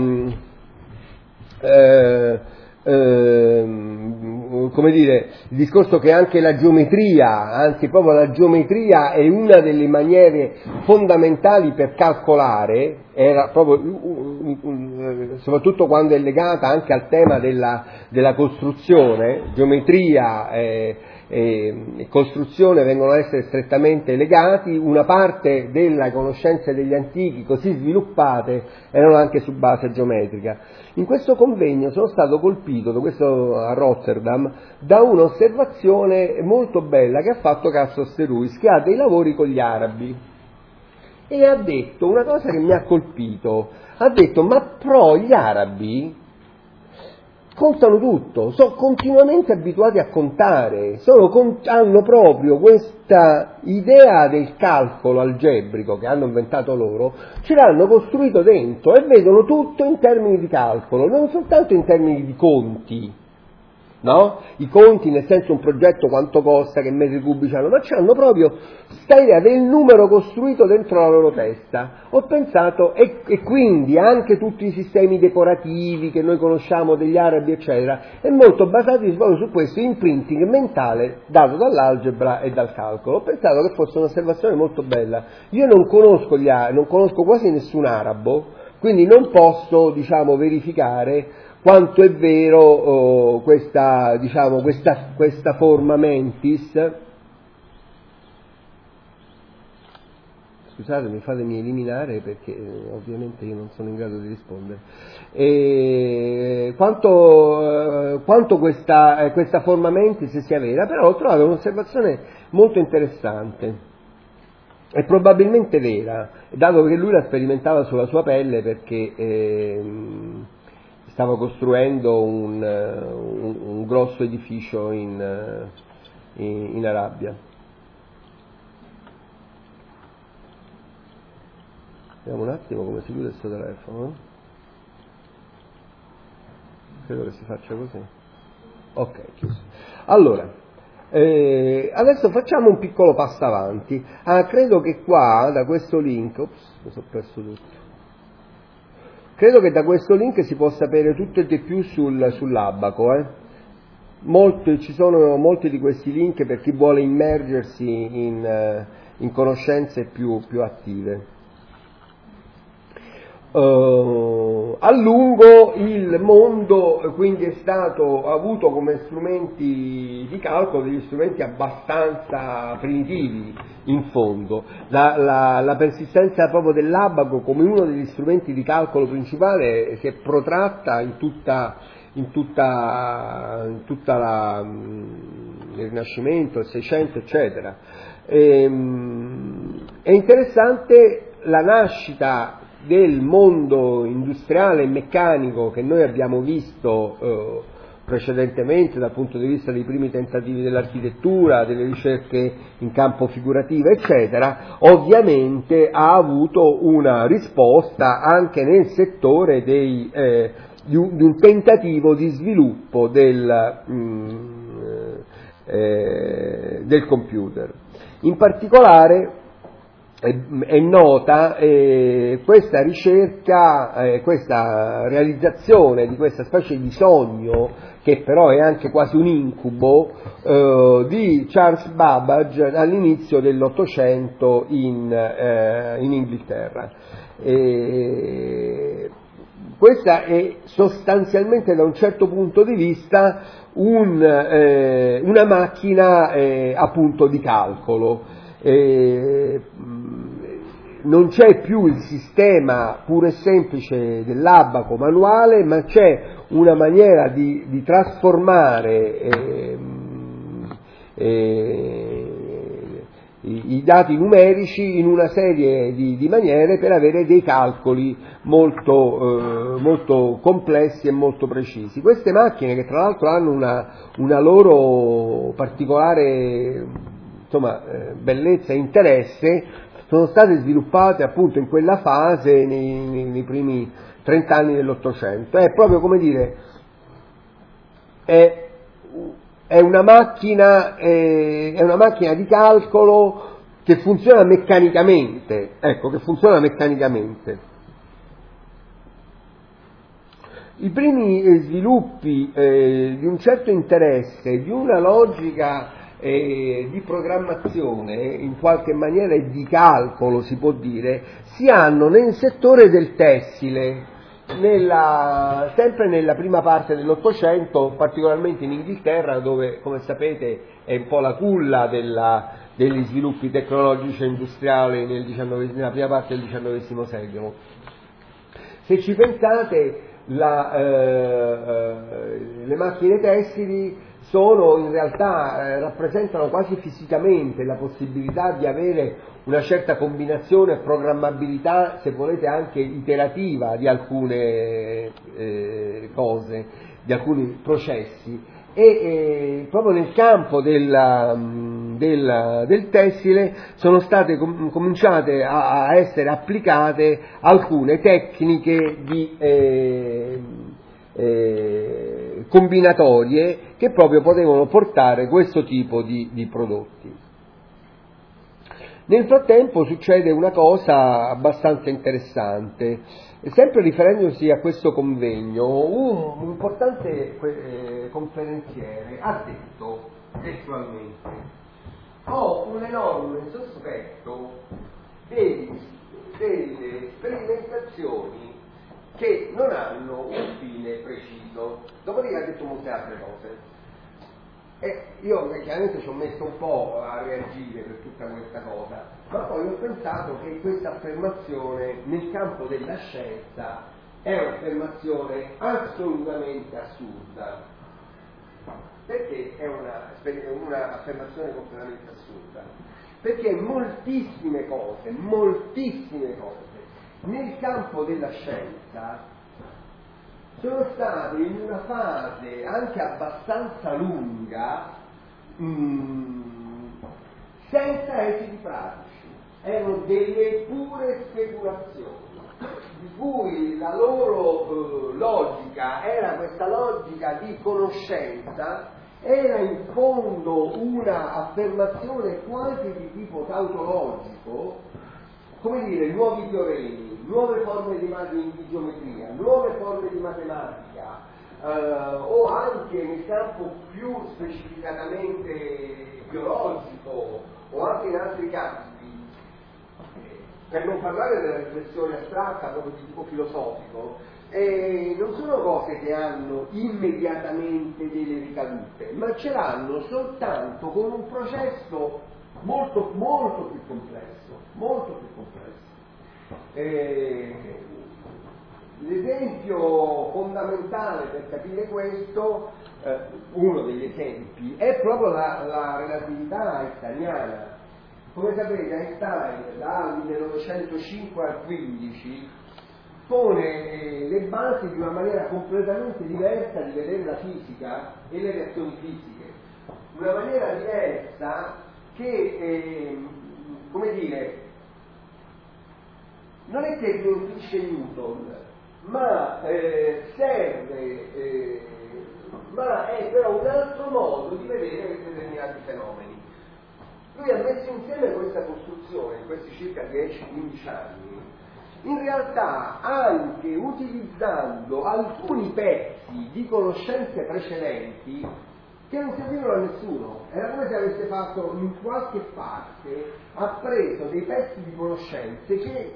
il discorso che anche la geometria, anzi proprio la geometria è una delle maniere fondamentali per calcolare, era proprio soprattutto quando è legata anche al tema della costruzione. Geometria e costruzione vengono a essere strettamente legati. Una parte delle conoscenze degli antichi così sviluppate erano anche su base geometrica. In questo convegno sono stato colpito, questo a Rotterdam, da un'osservazione molto bella che ha fatto Cassos de Ruiz, che ha dei lavori con gli arabi, e ha detto una cosa che mi ha colpito. Ha detto: ma però gli arabi contano tutto, sono continuamente abituati a contare, hanno proprio questa idea del calcolo algebrico che hanno inventato loro, ce l'hanno costruito dentro e vedono tutto in termini di calcolo, non soltanto in termini di conti, no? I conti nel senso un progetto quanto costa, che metri cubici hanno, ma c'hanno proprio sta idea del numero costruito dentro la loro testa. Ho pensato, e quindi anche tutti i sistemi decorativi che noi conosciamo degli arabi eccetera, è molto basati proprio su questo imprinting mentale dato dall'algebra e dal calcolo. Ho pensato che fosse un'osservazione molto bella. Io non conosco quasi nessun arabo, quindi non posso verificare quanto è vero questa forma mentis. Scusatemi, fatemi eliminare perché ovviamente io non sono in grado di rispondere. Quanto questa forma mentis sia vera, però ho trovato un'osservazione molto interessante e probabilmente vera, dato che lui la sperimentava sulla sua pelle, perché stava costruendo un grosso edificio in Arabia. Vediamo un attimo come si chiude questo telefono. Credo che si faccia così. Ok, chiuso. Allora, adesso facciamo un piccolo passo avanti. Credo che qua, da questo link, mi sono perso tutto. Credo che da questo link si possa sapere tutto e di più sull'Abaco. Ci sono molti di questi link per chi vuole immergersi in conoscenze più attive. A lungo il mondo quindi ha avuto come strumenti di calcolo degli strumenti abbastanza primitivi, in fondo. La persistenza proprio dell'abaco come uno degli strumenti di calcolo principale si è protratta in tutta il Rinascimento, il Seicento, eccetera. È interessante la nascita del mondo industriale e meccanico che noi abbiamo visto precedentemente dal punto di vista dei primi tentativi dell'architettura, delle ricerche in campo figurativo, eccetera. Ovviamente ha avuto una risposta anche nel settore di un tentativo di sviluppo del computer. In particolare è nota questa ricerca, questa realizzazione di questa specie di sogno, che però è anche quasi un incubo, di Charles Babbage all'inizio dell'Ottocento in Inghilterra. Questa è sostanzialmente, da un certo punto di vista, una macchina appunto di calcolo. Non c'è più il sistema puro e semplice dell'abaco manuale, ma c'è una maniera di trasformare i dati numerici in una serie di maniere per avere dei calcoli molto complessi e molto precisi. Queste macchine, che tra l'altro hanno una loro particolare bellezza e interesse sono state sviluppate appunto in quella fase nei primi 30 anni dell'Ottocento. È proprio, come dire, è una macchina di calcolo che funziona meccanicamente, I primi sviluppi di un certo interesse, di una logica di programmazione, in qualche maniera e di calcolo si può dire, si hanno nel settore del tessile, sempre nella prima parte dell'Ottocento, particolarmente in Inghilterra, dove, come sapete, è un po' la culla degli sviluppi tecnologici e industriali nella prima parte del XIX secolo. Se ci pensate, le macchine tessili rappresentano quasi fisicamente la possibilità di avere una certa combinazione e programmabilità, se volete anche iterativa, di alcune cose, di alcuni processi, e proprio nel campo del tessile sono state cominciate a essere applicate alcune tecniche combinatorie che proprio potevano portare questo tipo di prodotti. Nel frattempo succede una cosa abbastanza interessante. Sempre riferendosi a questo convegno, un importante conferenziere ha detto testualmente: ho un enorme sospetto delle sperimentazioni che non hanno un fine preciso. Dopodiché ha detto molte altre cose. E io chiaramente ci ho messo un po' a reagire per tutta questa cosa, ma poi ho pensato che questa affermazione nel campo della scienza è un'affermazione assolutamente assurda. Perché è un'affermazione completamente assurda? Perché moltissime cose nel campo della scienza sono state in una fase anche abbastanza lunga senza esiti pratici, erano delle pure speculazioni, di cui la loro logica era questa logica di conoscenza, era in fondo una affermazione quasi di tipo tautologico, come dire, nuovi teoremi, nuove forme di geometria, nuove forme di matematica, o anche nel campo più specificatamente biologico, o anche in altri campi, per non parlare della riflessione astratta proprio di tipo filosofico, non sono cose che hanno immediatamente delle ricadute, ma ce l'hanno soltanto con un processo molto più complesso. L'esempio fondamentale per capire questo, uno degli esempi, è proprio la relatività einsteiniana. Come sapete, Einstein dal 1905 al 15 pone le basi di una maniera completamente diversa di vedere la fisica e le reazioni fisiche, una maniera diversa che, come dire, non è che smentisce Newton, ma ma è però un altro modo di vedere determinati fenomeni. Lui ha messo insieme questa costruzione in questi circa 10-15 anni, in realtà anche utilizzando alcuni pezzi di conoscenze precedenti che non servivano a nessuno. Era come se avesse fatto in qualche parte, ha preso dei pezzi di conoscenze che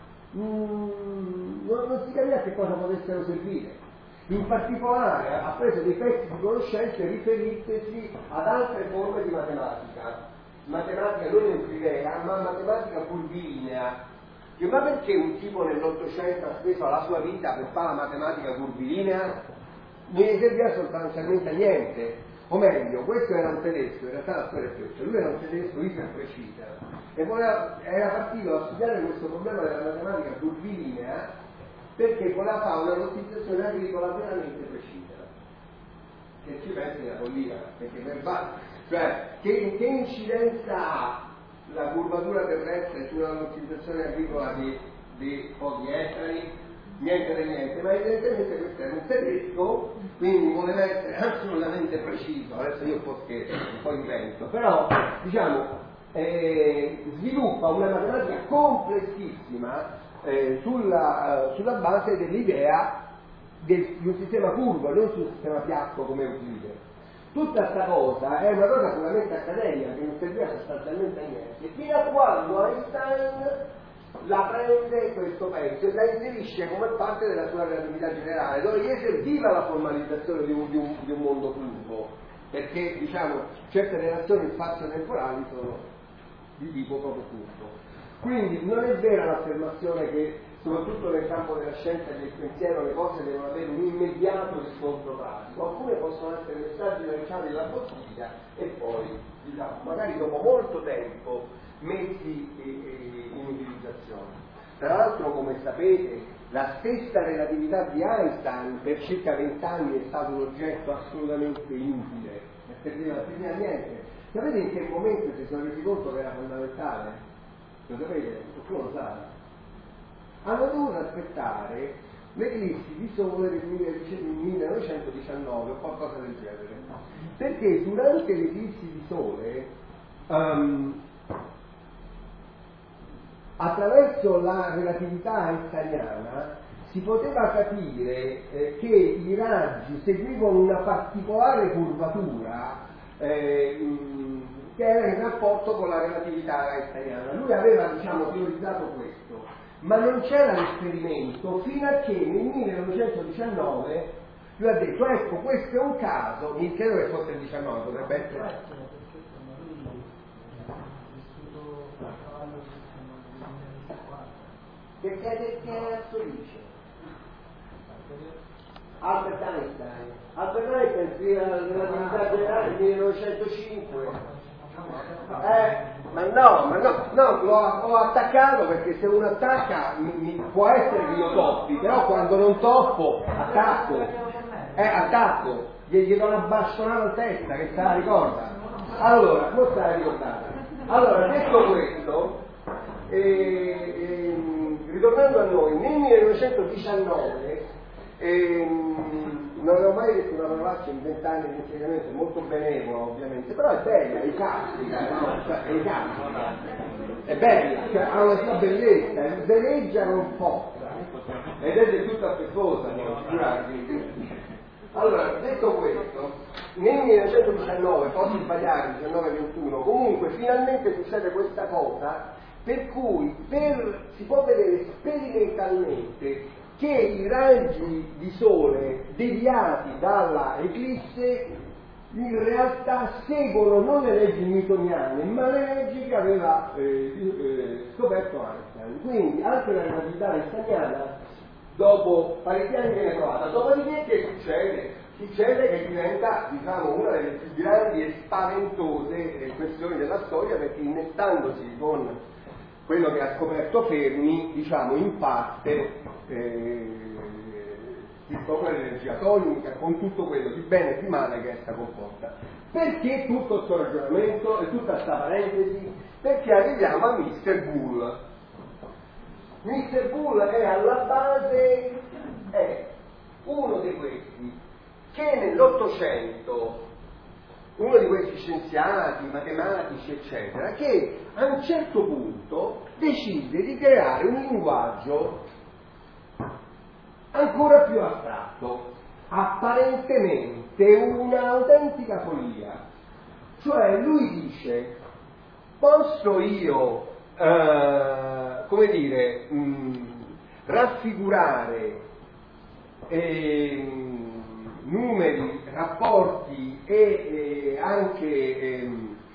non si capiva a che cosa potessero servire. In particolare ha preso dei pezzi di conoscenze riferitesi ad altre forme di matematica non euclidea, ma matematica curvilinea. Ma perché un tipo nell'Ottocento ha speso la sua vita per fare la matematica curvilinea? Non gli serviva sostanzialmente a niente. O meglio, questo era un tedesco, in realtà la storia è questa, lui era un tedesco iper preciso e era partito a studiare questo problema della matematica curvilinea perché voleva fare una lottizzazione agricola veramente precisa. Che ci pensi la follia, perché Cioè, che incidenza ha la curvatura terrestre sulla localizzazione agricola di pochi ettari? Niente di niente, ma evidentemente questo è un tedesco, quindi voleva essere assolutamente preciso. Adesso io un po' scherzo, un po' invento, però diciamo sviluppa una matematica complessissima sulla base dell'idea di un sistema curvo, non su un sistema piatto come Euclide. Tutta questa cosa è una cosa puramente accademica che non serviva sostanzialmente a niente, fino a quando Einstein la prende questo pezzo e la inserisce come parte della sua relatività generale, dove gli serviva la formalizzazione di un mondo curvo, perché diciamo certe relazioni spazio-temporali sono di tipo proprio curvo. Quindi non è vera l'affermazione che soprattutto nel campo della scienza e del pensiero le cose devono avere un immediato riscontro pratico. Alcune possono essere messaggi lanciati dalla bottiglia e poi diciamo, magari dopo molto tempo messi in utilizzazione. Tra l'altro, come sapete, la stessa relatività di Einstein per circa 20 anni è stato un oggetto assolutamente inutile, non serviva a niente. Sapete in che momento si sono resi conto che era fondamentale? Lo sapete? Qualcuno lo sa? Hanno dovuto aspettare l'eclissi di sole del 1919 o qualcosa del genere, perché durante l'eclissi di sole attraverso la relatività einsteiniana si poteva capire che i raggi seguivano una particolare curvatura che era in rapporto con la relatività einsteiniana. Lui aveva teorizzato questo, ma non c'era l'esperimento fino a che nel 1919 lui ha detto ecco questo è un caso, mi credo che fosse il 19, potrebbe essere che cazzo dice? Albert Einstein scrive la relatività generale del 1905. Ma no, l'ho attaccato perché se uno attacca può essere che io toppi, però quando non toppo attacco, gli do una bastonata in testa che se la ricorda. Allora, non se la ricordate. Allora, detto questo, ritornando a noi, nel 1919 non avevo mai detto una parolaccia in 20 anni di insegnamento, molto benevola ovviamente, però è bella, è icastica, è bella, cioè, ha una sua bellezza, veleggia non possa, ed è del tutto affettuosa, Allora, detto questo, nel 1919, posso sbagliare, 19-21, comunque finalmente succede questa cosa per cui si può vedere sperimentalmente che i raggi di sole deviati dalla eclisse in realtà seguono non le leggi newtoniane ma le leggi che aveva scoperto Einstein. Quindi anche la relatività einsteiniana dopo parecchi anni viene provata. Dopodiché che succede? Succede che diventa una delle più grandi e spaventose questioni della storia, perché innettandosi con quello che ha scoperto Fermi, in parte si scopre l'energia atomica con tutto quello di bene e di male che essa comporta. Perché tutto questo ragionamento e tutta questa parentesi? Perché arriviamo a Mr. Bull. Mr. Bull è alla base, è uno di questi che nell'Ottocento, uno di questi scienziati, matematici, eccetera, che a un certo punto decide di creare un linguaggio ancora più astratto, apparentemente un'autentica follia. Cioè lui dice, posso io, raffigurare numeri, rapporti e anche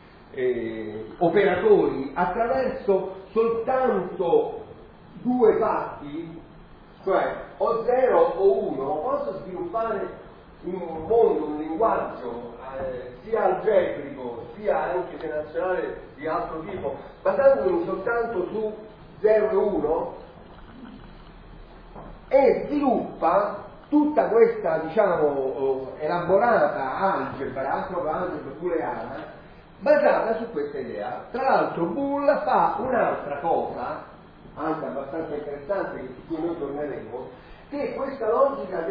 operatori attraverso soltanto due fatti, cioè o 0 o 1, posso sviluppare un mondo, un linguaggio sia algebrico sia anche relazionale di altro tipo, basandomi soltanto su 0 e 1, e sviluppa tutta questa elaborata algebra, algebra booleana, basata su questa idea. Tra l'altro Bull fa un'altra cosa, anche abbastanza interessante, su cui noi torneremo, che questa logica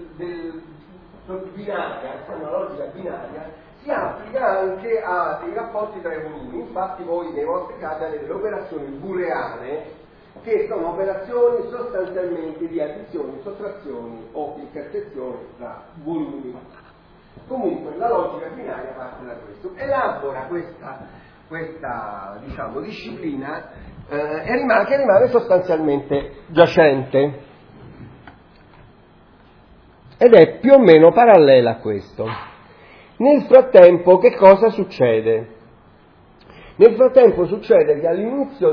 binaria, una logica binaria, si applica anche ai rapporti tra i volumi. Infatti voi nei vostri casi avete le operazioni booleane, che sono operazioni sostanzialmente di addizioni, sottrazioni o intersezioni tra volumi. Comunque la logica binaria parte da questo, elabora questa diciamo, disciplina che rimane sostanzialmente giacente ed è più o meno parallela a questo. Nel frattempo che cosa succede? Nel frattempo succede che all'inizio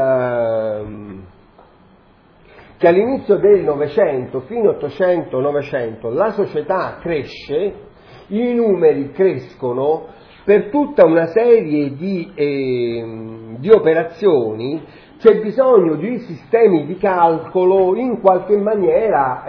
del Novecento, fino 800-900, la società cresce, i numeri crescono per tutta una serie di operazioni, c'è bisogno di sistemi di calcolo in qualche maniera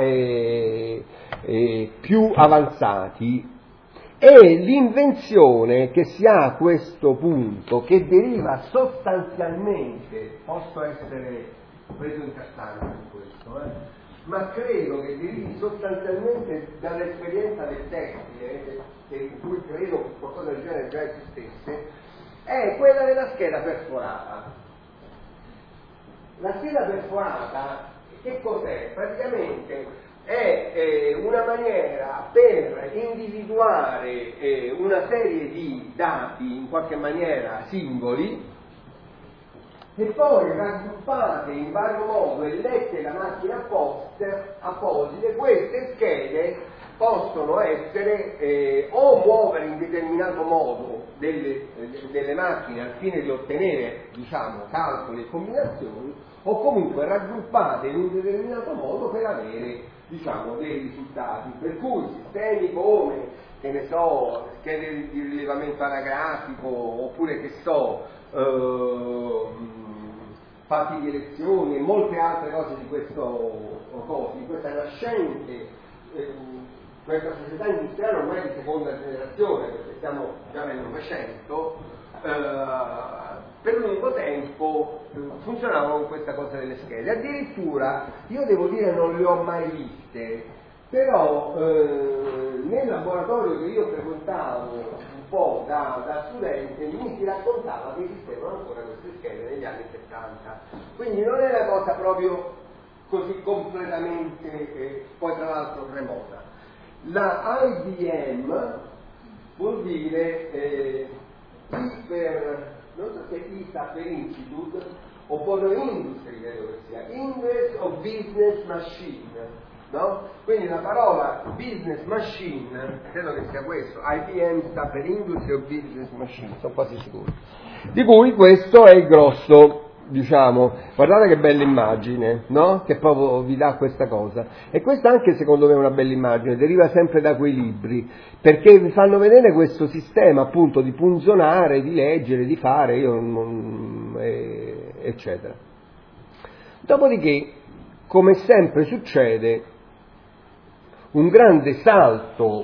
più avanzati. E l'invenzione che si ha a questo punto, che deriva sostanzialmente, posso essere preso in castagna su questo, ma credo che derivi sostanzialmente dall'esperienza del tessile, in cui credo che qualcosa del genere già esistesse, è quella della scheda perforata. La scheda perforata che cos'è? Praticamente è una maniera per individuare una serie di dati, in qualche maniera singoli, e poi raggruppate in vario modo e lette da macchine apposite. Queste schede possono essere o muovere in determinato modo delle macchine al fine di ottenere, diciamo, calcoli e combinazioni, o comunque raggruppate in un determinato modo per avere, diciamo, dei risultati. Per cui sistemi come, che ne so, schede di rilevamento anagrafico, oppure che so, fatti di elezioni e molte altre cose di questa nascente, questa società industriale ormai di seconda generazione, perché siamo già nel Novecento, per lungo tempo funzionavano con questa cosa delle schede. Addirittura, io devo dire non le ho mai viste, però nel laboratorio che io frequentavo un po' da studente mi si raccontava che esistevano ancora queste schede negli anni 70. Quindi non è una cosa proprio così completamente, poi tra l'altro remota. La IBM vuol dire non so se I sta per Institute o Bono Industry, credo che sia Index of Business Machine, no? Quindi la parola business machine, credo che sia questo, IBM sta per Industry of Business Machine, sono quasi sicuro, di cui questo è il grosso, diciamo. Guardate che bella immagine, no? Che proprio vi dà questa cosa. E questa anche secondo me è una bella immagine, deriva sempre da quei libri, perché vi fanno vedere questo sistema appunto di punzionare, di leggere, di fare, eccetera. Dopodiché, come sempre succede, un grande salto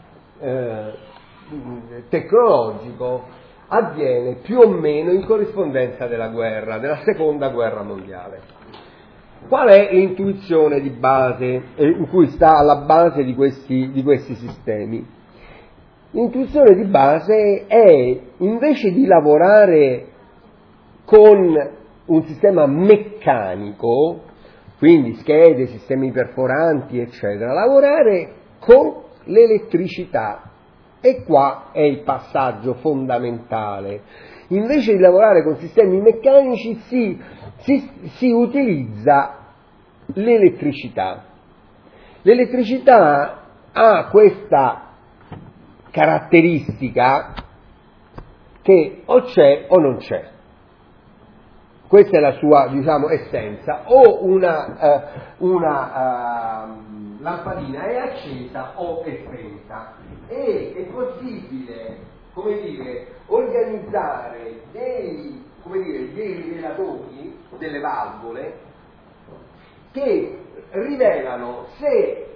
tecnologico avviene più o meno in corrispondenza della seconda guerra mondiale. Qual è l'intuizione di base, in cui sta alla base di questi sistemi? L'intuizione di base è, invece di lavorare con un sistema meccanico, quindi schede, sistemi perforanti, eccetera, lavorare con l'elettricità. E qua è il passaggio fondamentale. Invece di lavorare con sistemi meccanici si utilizza l'elettricità. L'elettricità ha questa caratteristica che o c'è o non c'è. Questa è la sua, diciamo, essenza. O una lampadina è accesa o è spenta. E è possibile, come dire, organizzare dei rivelatori, delle valvole, che rivelano se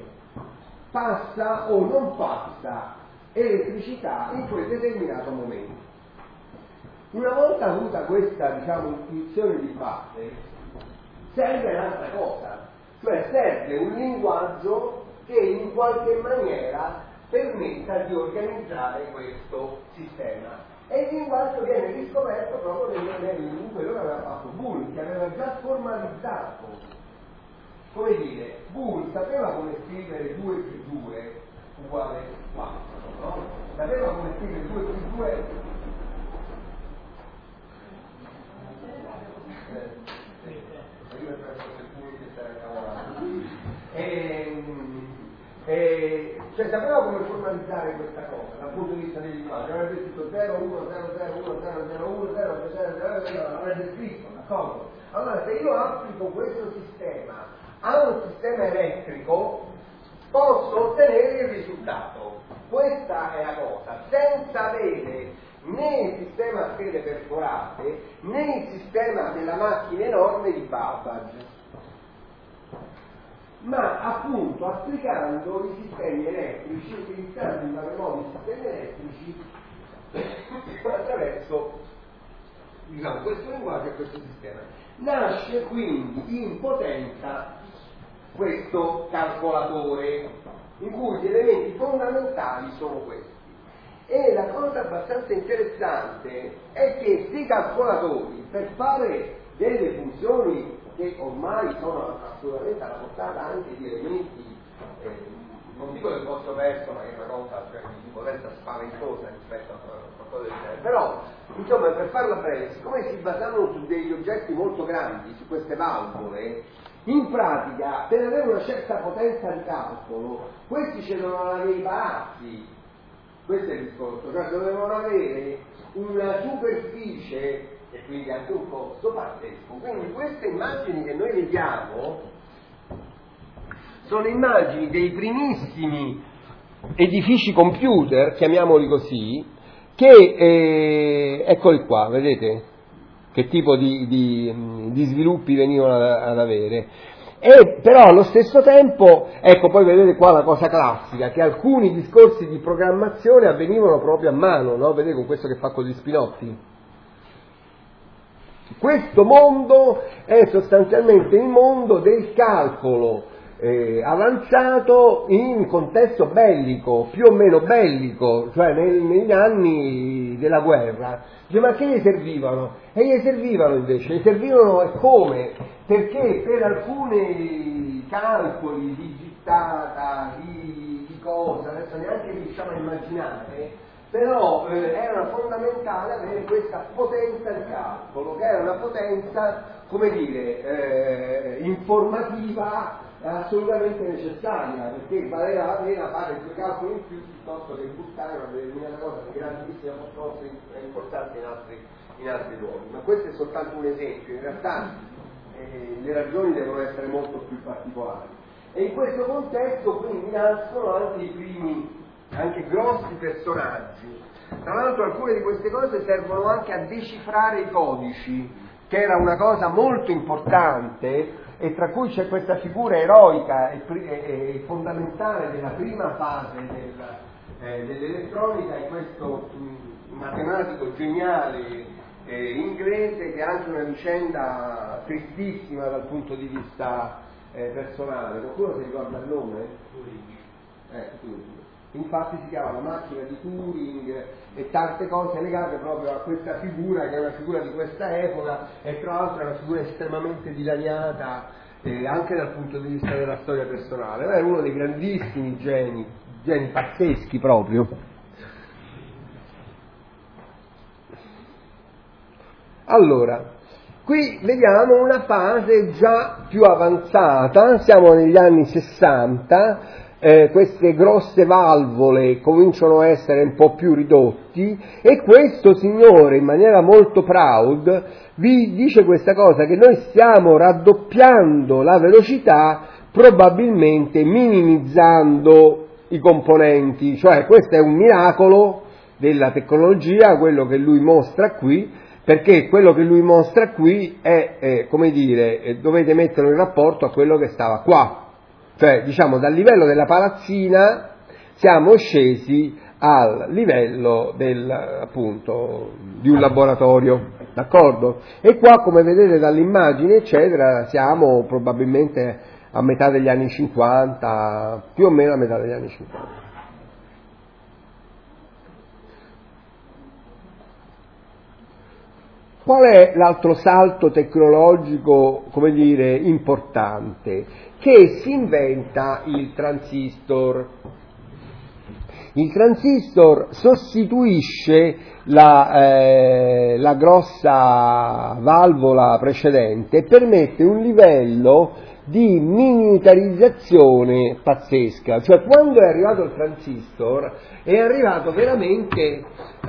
passa o non passa elettricità in quel determinato momento. Una volta avuta questa, diciamo, intuizione di base, serve un'altra cosa, cioè serve un linguaggio che in qualche maniera permetta di organizzare questo sistema. E il linguaggio viene riscoperto proprio in quello che aveva fatto Boole, che aveva già formalizzato. Come dire, Boole sapeva come scrivere 2 più 2 uguale 4, no? Sapeva come scrivere 2 più 2 cioè sapeva come formalizzare questa cosa dal punto di vista dei linguaggi, avrebbe scritto 0, 1, 0, 0, 1, 0, 0, 1, 0, 0, 0, 0, avrebbe scritto, d'accordo? Allora se io applico questo sistema a un sistema elettrico posso ottenere il risultato. Questa è la cosa, senza avere né il sistema a schede perforate né il sistema della macchina enorme di Babbage, ma appunto applicando i sistemi elettrici, utilizzando in vari modi i sistemi elettrici attraverso, diciamo, questo linguaggio e questo sistema. Nasce quindi in potenza questo calcolatore in cui gli elementi fondamentali sono questi. E la cosa abbastanza interessante è che questi calcolatori, per fare delle funzioni che ormai sono assolutamente alla portata anche di elementi, non dico del vostro verso, ma è una cosa di potenza spaventosa rispetto a qualcosa del genere, però insomma, per farla breve, siccome si basavano su degli oggetti molto grandi, su queste valvole, in pratica per avere una certa potenza di calcolo questi c'erano avere i palazzi, questo è il discorso, cioè dovevano avere una superficie e quindi anche un costo pazzesco. Quindi queste immagini che noi vediamo sono immagini dei primissimi edifici computer, chiamiamoli così, che eccoli qua, vedete che tipo di sviluppi venivano ad avere. E però allo stesso tempo, ecco, poi vedete qua la cosa classica, che alcuni discorsi di programmazione avvenivano proprio a mano, no? Vedete con questo che fa così Spinotti. Questo mondo è sostanzialmente il mondo del calcolo avanzato in contesto bellico, più o meno bellico, cioè negli anni della guerra. Dice, ma che gli servivano? E gli servivano invece, gli servivano come? Perché per alcuni calcoli di gittata, di cosa, adesso neanche riusciamo a immaginare, però era fondamentale avere questa potenza di calcolo, che era una potenza, come dire, informativa assolutamente necessaria, perché valeva la pena fare 2 calcoli in più piuttosto che buttare una determinata cosa di grandissima importanza in altri luoghi. Ma questo è soltanto un esempio, in realtà le ragioni devono essere molto più particolari. E in questo contesto quindi nascono anche i primi, anche grossi personaggi. Tra l'altro alcune di queste cose servono anche a decifrare i codici, che era una cosa molto importante, e tra cui c'è questa figura eroica e fondamentale della prima fase dell'elettronica, è questo matematico geniale inglese, che ha anche una vicenda tristissima dal punto di vista personale. Qualcuno si ricorda il nome? Turing. Infatti si chiama la macchina di Turing e tante cose legate proprio a questa figura, che è una figura di questa epoca, e tra l'altro è una figura estremamente dilaniata anche dal punto di vista della storia personale. È uno dei grandissimi geni pazzeschi proprio. Allora, qui vediamo una fase già più avanzata, siamo negli anni 60, queste grosse valvole cominciano a essere un po' più ridotti, e questo signore in maniera molto proud vi dice questa cosa, che noi stiamo raddoppiando la velocità, probabilmente minimizzando i componenti, cioè questo è un miracolo della tecnologia, quello che lui mostra qui, perché quello che lui mostra qui è come dire, dovete metterlo in rapporto a quello che stava qua. Cioè, diciamo, dal livello della palazzina siamo scesi al livello appunto di un laboratorio, d'accordo? E qua, come vedete dall'immagine eccetera, siamo probabilmente a metà degli anni 50, più o meno a metà degli anni 50. Qual è l'altro salto tecnologico, come dire, importante? Che si inventa il transistor. Il transistor sostituisce la grossa valvola precedente e permette un livello di miniaturizzazione pazzesca. Cioè, quando è arrivato il transistor è arrivato veramente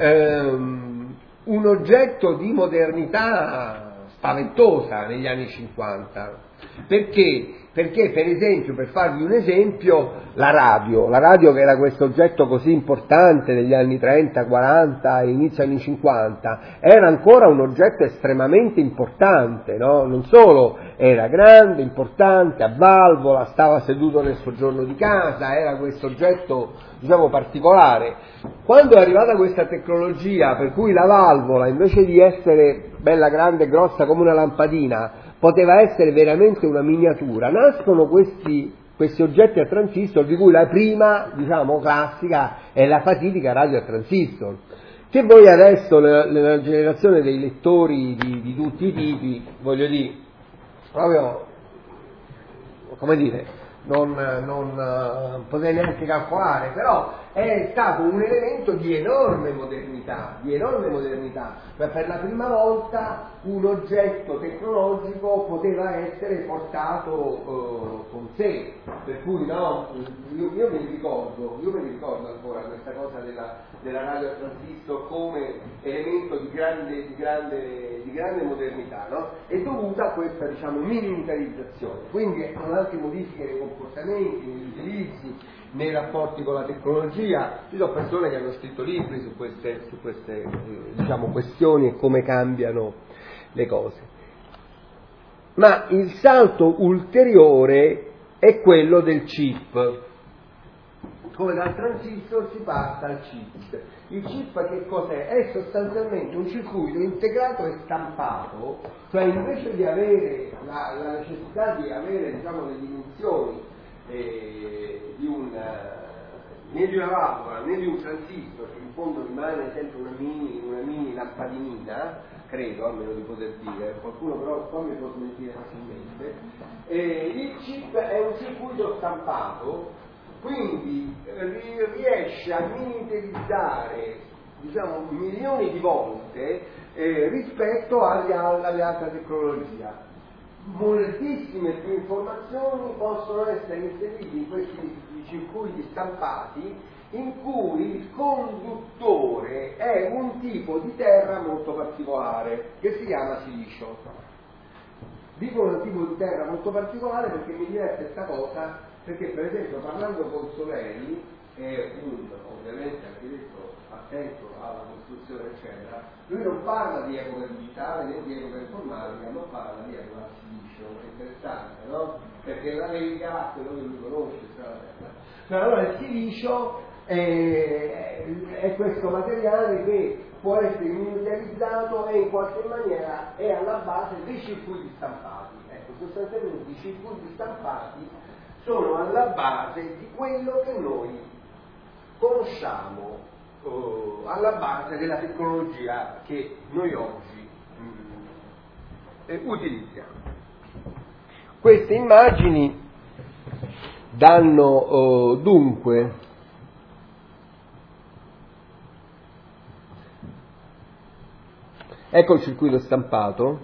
un oggetto di modernità spaventosa negli anni 50. Perché? Perché, per esempio, per farvi un esempio, la radio che era questo oggetto così importante negli anni 30, 40 e inizio anni 50, era ancora un oggetto estremamente importante, no? Non solo era grande, importante, a valvola, stava seduto nel soggiorno di casa, era questo oggetto, diciamo, particolare. Quando è arrivata questa tecnologia per cui la valvola, invece di essere bella grande e grossa come una lampadina, poteva essere veramente una miniatura, nascono questi oggetti a transistor, di cui la prima, diciamo, classica è la fatidica radio a transistor, che voi adesso, nella generazione dei lettori di tutti i tipi, voglio dire, proprio, come dire, non potete neanche calcolare, però è stato un elemento di enorme modernità, cioè per la prima volta un oggetto tecnologico poteva essere portato con sé, per cui no, io me li ricordo ancora questa cosa della radio a transistor come elemento di grande modernità, no? È dovuta a questa, diciamo, miniaturizzazione. Quindi sono anche modifiche nei comportamenti, negli utilizzi, nei rapporti con la tecnologia. Ci sono persone che hanno scritto libri su queste diciamo, questioni e come cambiano le cose. Ma il salto ulteriore è quello del chip. Come dal transistor si passa al chip. Il chip che cos'è? È sostanzialmente un circuito integrato e stampato, cioè invece di avere la necessità di avere, diciamo, le dimensioni né di una valvola né di un transistor, che in fondo rimane sempre una mini lampadinina, credo, almeno di poter dire, qualcuno però poi mi può smentire facilmente, il chip è un circuito stampato, quindi riesce a miniaturizzare, diciamo, milioni di volte rispetto alle altre tecnologie. Moltissime più informazioni possono essere inserite in questi circuiti stampati, in cui il conduttore è un tipo di terra molto particolare che si chiama silicio. Dico un tipo di terra molto particolare perché mi diverte questa cosa, perché per esempio parlando con Soleri, ovviamente architetto attento alla costruzione eccetera, lui non parla di epoca digitale né di epoca informatica, ma parla di epoca silicio. È interessante, no? Perché la Lega, quello che lui conosce, cioè, allora il silicio è questo materiale che può essere miniaturizzato e in qualche maniera è alla base dei circuiti stampati. Ecco, sostanzialmente i circuiti stampati sono alla base di quello che noi conosciamo, alla base della tecnologia che noi oggi utilizziamo. Queste immagini danno dunque ecco il circuito stampato.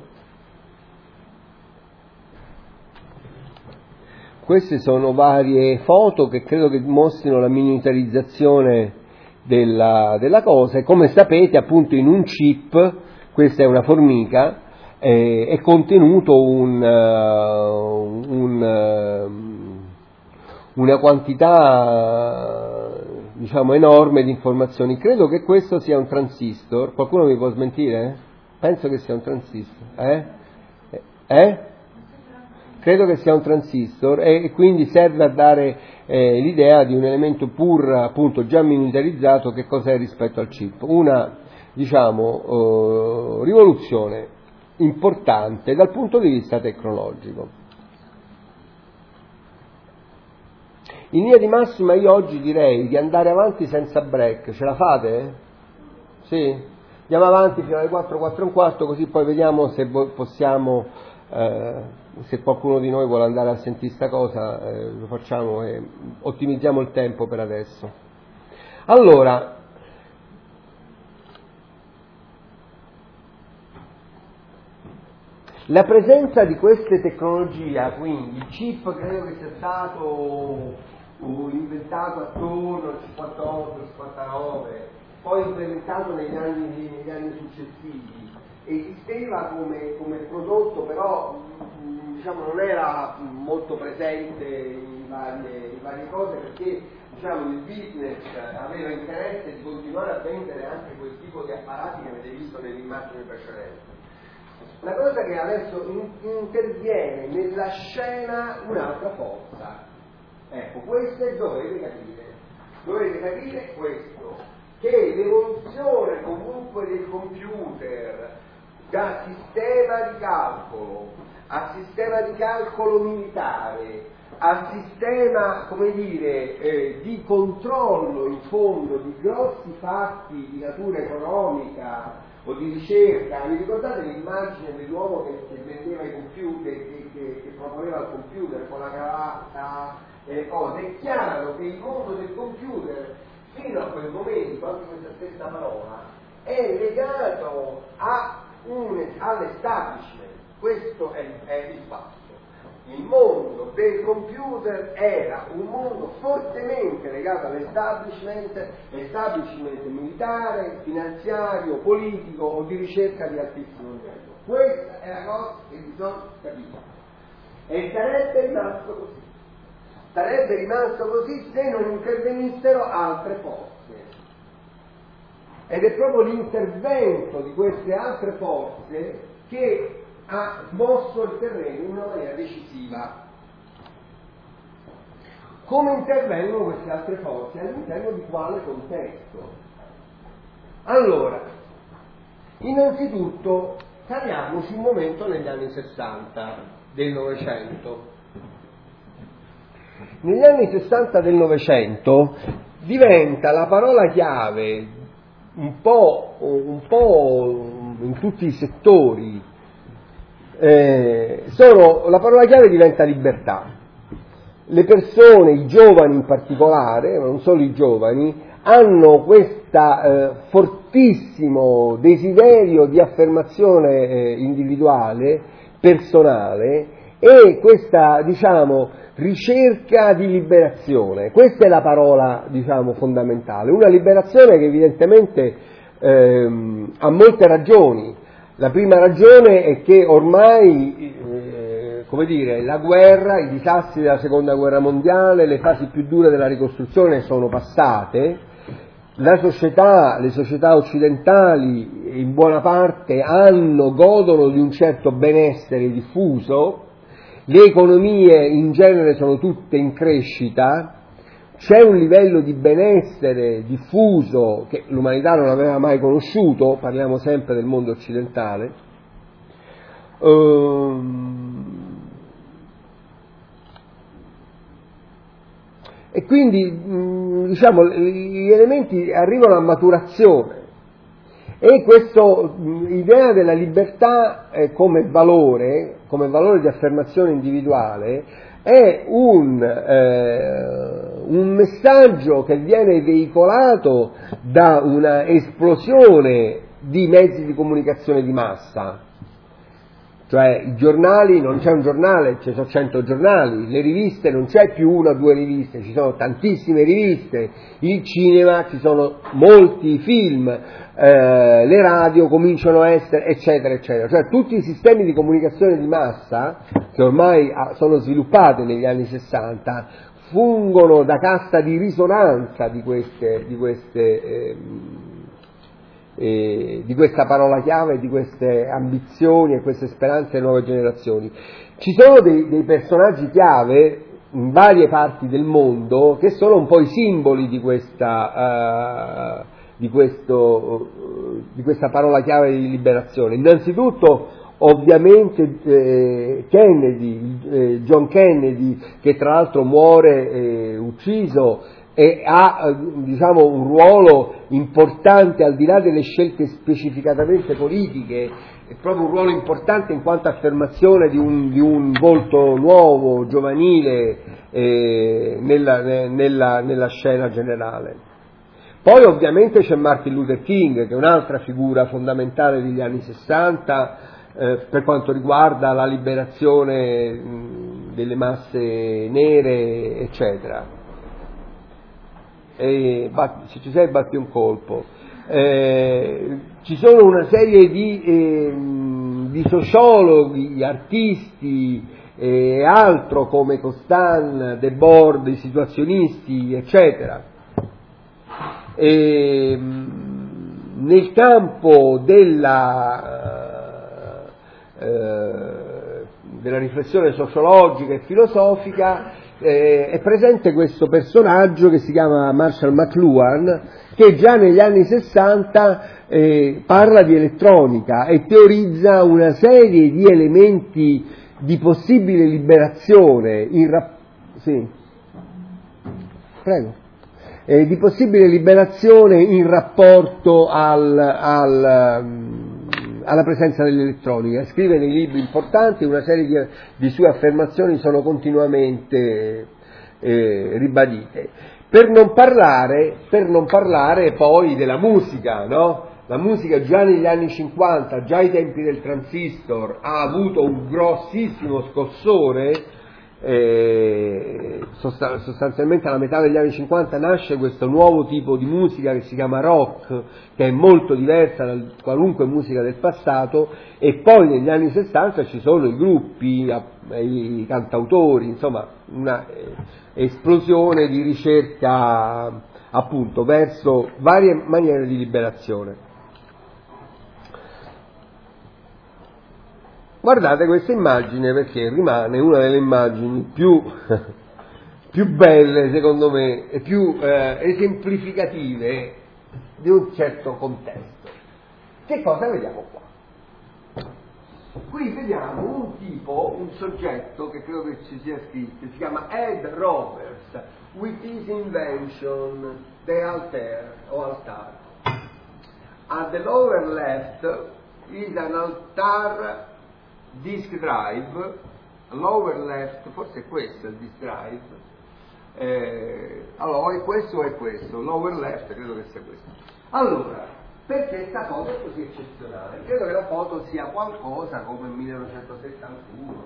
Queste sono varie foto che credo che mostrino la miniaturizzazione della cosa, e come sapete appunto in un chip, questa è una formica, è contenuto una quantità, diciamo, enorme di informazioni. Credo che questo sia un transistor. Qualcuno mi può smentire? Penso che sia un transistor. credo che sia un transistor e quindi serve a dare l'idea di un elemento pur appunto già miniaturizzato che cos'è rispetto al chip. Una, diciamo, rivoluzione importante dal punto di vista tecnologico. In linea di massima io oggi direi di andare avanti senza break. Ce la fate? Sì? Andiamo avanti fino alle 4, 4 e un quarto, così poi vediamo se possiamo, se qualcuno di noi vuole andare a sentire sta cosa, lo facciamo e ottimizziamo il tempo per adesso. Allora, la presenza di queste tecnologie, quindi il chip credo che sia stato inventato attorno al 58, 59, poi implementato negli anni successivi, esisteva come prodotto, però diciamo, non era molto presente in varie cose, perché diciamo, il business aveva interesse di continuare a vendere anche quel tipo di apparati che avete visto nell'immagine precedente. La cosa che adesso interviene nella scena un'altra forza. Ecco, questo dovete capire questo, che l'evoluzione comunque del computer da sistema di calcolo a sistema di calcolo militare, a sistema, come dire, di controllo in fondo di grossi fatti di natura economica o di ricerca. Vi ricordate l'immagine dell'uomo che vendeva i computer, che proponeva il computer con la cravatta e le cose? È chiaro che il mondo del computer fino a quel momento, anche questa stessa parola, è legato all'establishment. Questo è il fatto. Il mondo del computer era un mondo fortemente legato all'establishment militare, finanziario, politico o di ricerca di altissimo livello. Questa è la cosa che bisogna capire. E sarebbe rimasto così se non intervenissero altre forze. Ed è proprio l'intervento di queste altre forze che ha mosso il terreno in una maniera decisiva. Come intervengono queste altre forze? All'interno di quale contesto? Allora, innanzitutto caliamoci un momento negli anni 60 del Novecento. Negli anni 60 del Novecento diventa la parola chiave un po' in tutti i settori. La parola chiave diventa libertà. Le persone, i giovani in particolare, ma non solo i giovani, hanno questo fortissimo desiderio di affermazione individuale, personale, e questa, diciamo, ricerca di liberazione. Questa è la parola, diciamo, fondamentale. Una liberazione che evidentemente ha molte ragioni. La prima ragione è che ormai, come dire, la guerra, i disastri della seconda guerra mondiale, le fasi più dure della ricostruzione sono passate, le società occidentali in buona parte godono di un certo benessere diffuso, le economie in genere sono tutte in crescita, c'è un livello di benessere diffuso che l'umanità non aveva mai conosciuto, parliamo sempre del mondo occidentale, e quindi diciamo gli elementi arrivano a maturazione e questa idea della libertà come valore di affermazione individuale è un messaggio che viene veicolato da una esplosione di mezzi di comunicazione di massa. Cioè i giornali, non c'è un giornale, ci sono 100 giornali, le riviste non c'è più una o due riviste, ci sono tantissime riviste, il cinema, ci sono molti film, le radio cominciano a essere, eccetera, eccetera. Cioè tutti i sistemi di comunicazione di massa, che ormai sono sviluppati negli anni 60, fungono da cassa di risonanza di queste questa parola chiave, di queste ambizioni e queste speranze delle nuove generazioni. Ci sono dei personaggi chiave in varie parti del mondo che sono un po' i simboli di questa parola chiave di liberazione. Innanzitutto ovviamente John Kennedy, che tra l'altro muore ucciso e ha un ruolo importante al di là delle scelte specificatamente politiche, è proprio un ruolo importante in quanto affermazione di un volto nuovo, giovanile nella scena generale. Poi ovviamente c'è Martin Luther King, che è un'altra figura fondamentale degli anni 60 per quanto riguarda la liberazione delle masse nere, eccetera. Se ci sei batti un colpo. Ci sono una serie di sociologhi, artisti e altro come Constant, Debord, i situazionisti, eccetera. Nel campo della riflessione sociologica e filosofica è presente questo personaggio che si chiama Marshall McLuhan, che già negli anni 60 parla di elettronica e teorizza una serie di elementi di possibile liberazione di possibile liberazione in rapporto alla presenza dell'elettronica. Scrive nei libri importanti, una serie di sue affermazioni sono continuamente ribadite. Per non parlare poi della musica, no? La musica già negli anni 50, già ai tempi del transistor, ha avuto un grossissimo scossore. Sostanzialmente alla metà degli anni 50 nasce questo nuovo tipo di musica che si chiama rock, che è molto diversa da qualunque musica del passato, e poi negli anni 60 ci sono i gruppi, i cantautori, insomma una esplosione di ricerca appunto verso varie maniere di liberazione. Guardate questa immagine perché rimane una delle immagini più belle, secondo me, e più esemplificative di un certo contesto. Che cosa vediamo qua? Qui vediamo un soggetto che credo che ci sia scritto, si chiama Ed Roberts, with his invention, the altar. At the lower left is an altar disk drive, lower left, forse è questo il disk drive, allora è questo, lower left credo che sia questo. Allora, perché questa foto è così eccezionale? Credo che la foto sia qualcosa come 1971.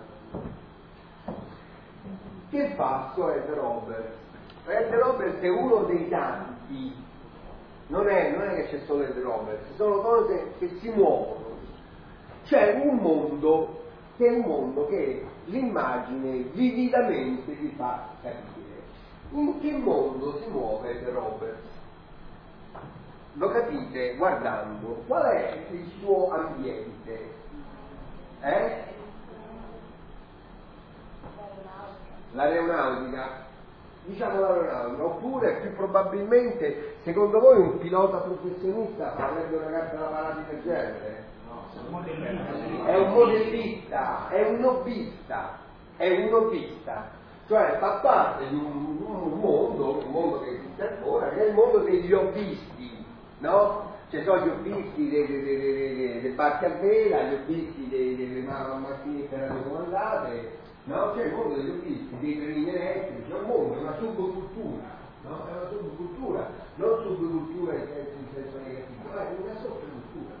Che fa Ed Roberts? Ed Roberts è uno dei tanti, non è che c'è solo Ed Roberts, sono cose che si muovono. C'è un mondo che l'immagine vividamente vi fa capire. In che mondo si muove Ed Roberts? Lo capite guardando qual è il suo ambiente? L'aeronautica. Diciamo l'aeronautica, oppure più probabilmente, secondo voi un pilota professionista avrebbe una carta da parati del genere? È un modellista, è un nobbista, cioè fa parte di un mondo che esiste ancora, che è il mondo degli hobbisti, no? Ci sono gli hobbisti dei barchi a vela, gli hobbisti delle macchinette radiocomandate, no? C'è il mondo degli hobbisti, dei treni elettrici, è un mondo, è una subcultura, no? È una subcultura, non subcultura in senso negativo, ma è una sottocultura.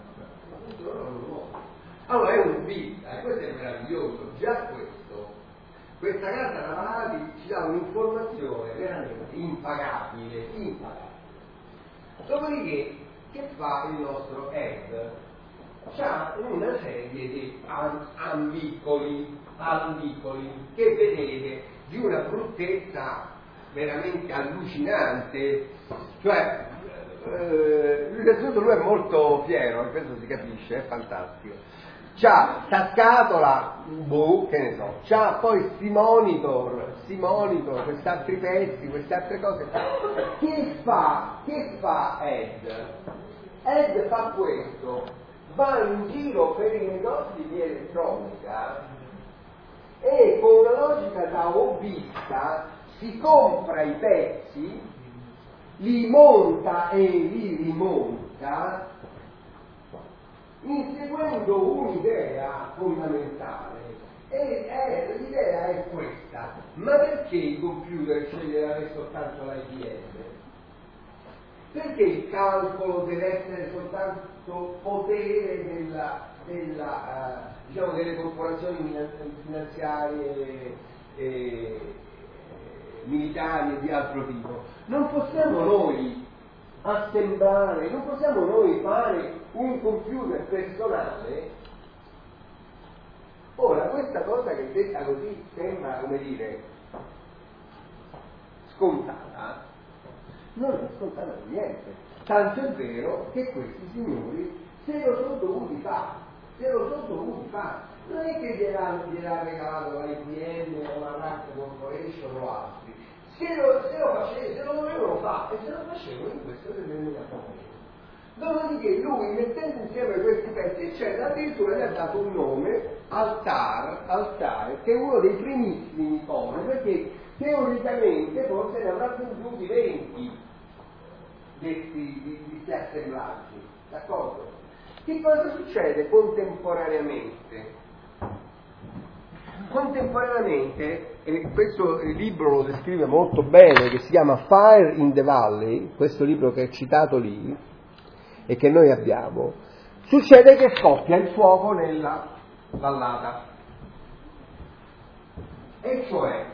Allora è un bit, questo è meraviglioso, già questa carta da parati ci dà un'informazione veramente impagabile. Dopodiché, che fa il nostro Ed? C'ha una serie di ambicoli che vedete di una bruttezza veramente allucinante, cioè innanzitutto lui è molto fiero, e questo si capisce, è fantastico. C'ha sta scatola, che ne so, c'ha poi sti monitor, questi altri pezzi, queste altre cose. Che fa Ed? Ed fa questo, va in giro per i negozi di elettronica e con una logica da hobbista si compra i pezzi, li monta e li rimonta inseguendo un'idea fondamentale, e l'idea è questa: ma perché il computer sceglie di avere soltanto l'IBM? Perché il calcolo deve essere soltanto potere delle corporazioni finanziarie militari e di altro tipo? Non possiamo noi assemblare, non possiamo noi fare un computer personale? Ora, questa cosa che detta così sembra, come dire, scontata, non è scontata per niente, tanto è vero che questi signori se lo sono dovuti fare, non è che gliel'ha regalato l'IBM o la Rack Corporation o altri, se lo dovevano fare, e se lo facevano in questo determinato modo. Dopodiché lui, mettendo insieme questi pezzi eccetera, addirittura gli ha dato un nome, Altair, che è uno dei primissimi iconi, perché teoricamente forse ne avrà venduti 20 di questi assemblaggi, d'accordo? Che cosa succede contemporaneamente? Contemporaneamente, e questo libro lo descrive molto bene, che si chiama Fire in the Valley, questo libro che è citato lì e che noi abbiamo, succede che scoppia il fuoco nella vallata, e cioè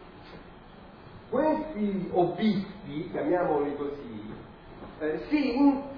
questi hobbisti, chiamiamoli così, si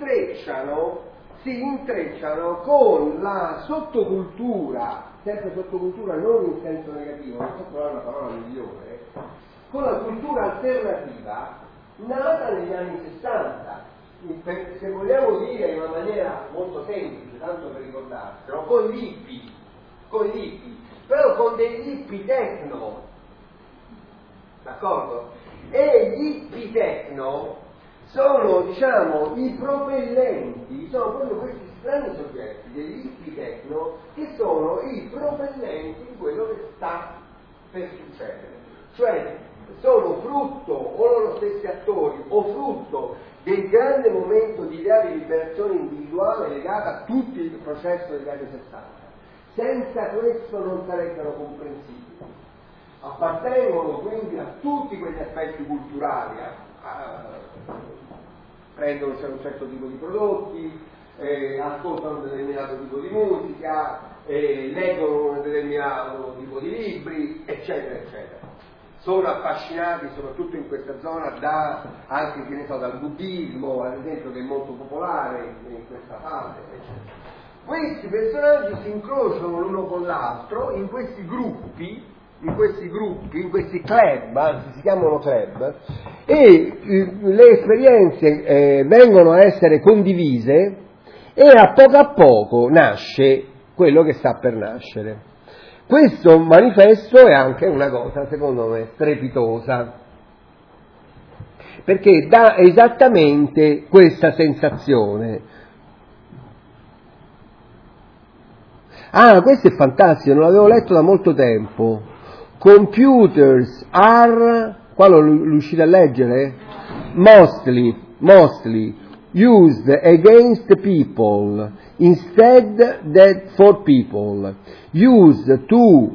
intrecciano con la sottocultura, sempre sottocultura non in senso negativo, non so trovare una parola migliore, con la cultura alternativa nata negli anni 60, se vogliamo dire in una maniera molto semplice, tanto per ricordarselo, con gli hippie, però con degli hippie techno, d'accordo? E gli hippie techno sono, diciamo, i propellenti, sono proprio questi strani soggetti degli hippie techno che sono i propellenti di quello che sta per succedere, cioè sono frutto, o loro stessi attori, o frutto del grande momento di idea di liberazione individuale legata a tutto il processo degli anni 60. Senza questo non sarebbero comprensibili. Appartengono quindi a tutti quegli aspetti culturali, prendono un certo tipo di prodotti, ascoltano un determinato tipo di musica, leggono un determinato tipo di libri, eccetera, eccetera. Sono affascinati soprattutto in questa zona anche, che ne so, dal buddismo, ad esempio, che è molto popolare in questa fase, eccetera. Questi personaggi si incrociano l'uno con l'altro in questi gruppi, in questi club, anzi si chiamano club, e le esperienze vengono a essere condivise, e a poco nasce quello che sta per nascere. Questo manifesto è anche una cosa, secondo me, strepitosa, perché dà esattamente questa sensazione. Questo è fantastico, non l'avevo letto da molto tempo. Computers are, qua lo riuscite a leggere? Mostly used against people instead that for people, used to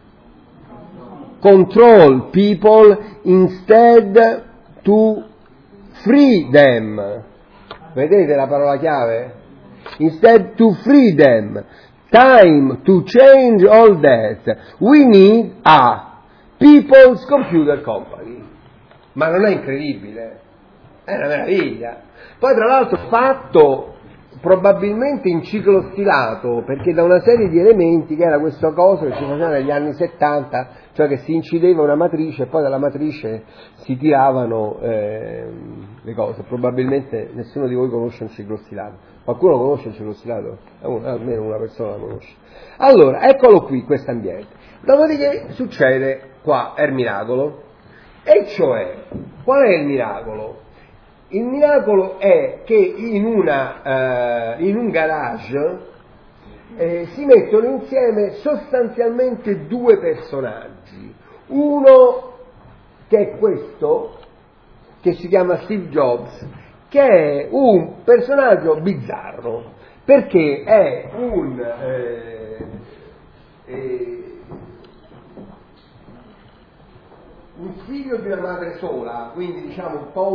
control people instead to free them. Vedete la parola chiave? Instead to free them. Time to change all that. We need a People's Computer Company. Ma non è incredibile? È una meraviglia. Poi tra l'altro fatto probabilmente in ciclo stilato, perché da una serie di elementi che era questo coso che si faceva negli anni 70, cioè che si incideva una matrice e poi dalla matrice si tiravano le cose. Probabilmente nessuno di voi conosce un ciclo stilato. Qualcuno conosce il ciclo stilato? Almeno una persona lo conosce. Allora, eccolo qui questo ambiente. Dopodiché succede qua il miracolo, e cioè, qual è il miracolo? Il miracolo è che in un garage si mettono insieme sostanzialmente due personaggi. Uno che è questo, che si chiama Steve Jobs, che è un personaggio bizzarro, perché è un figlio di una madre sola, quindi diciamo un po'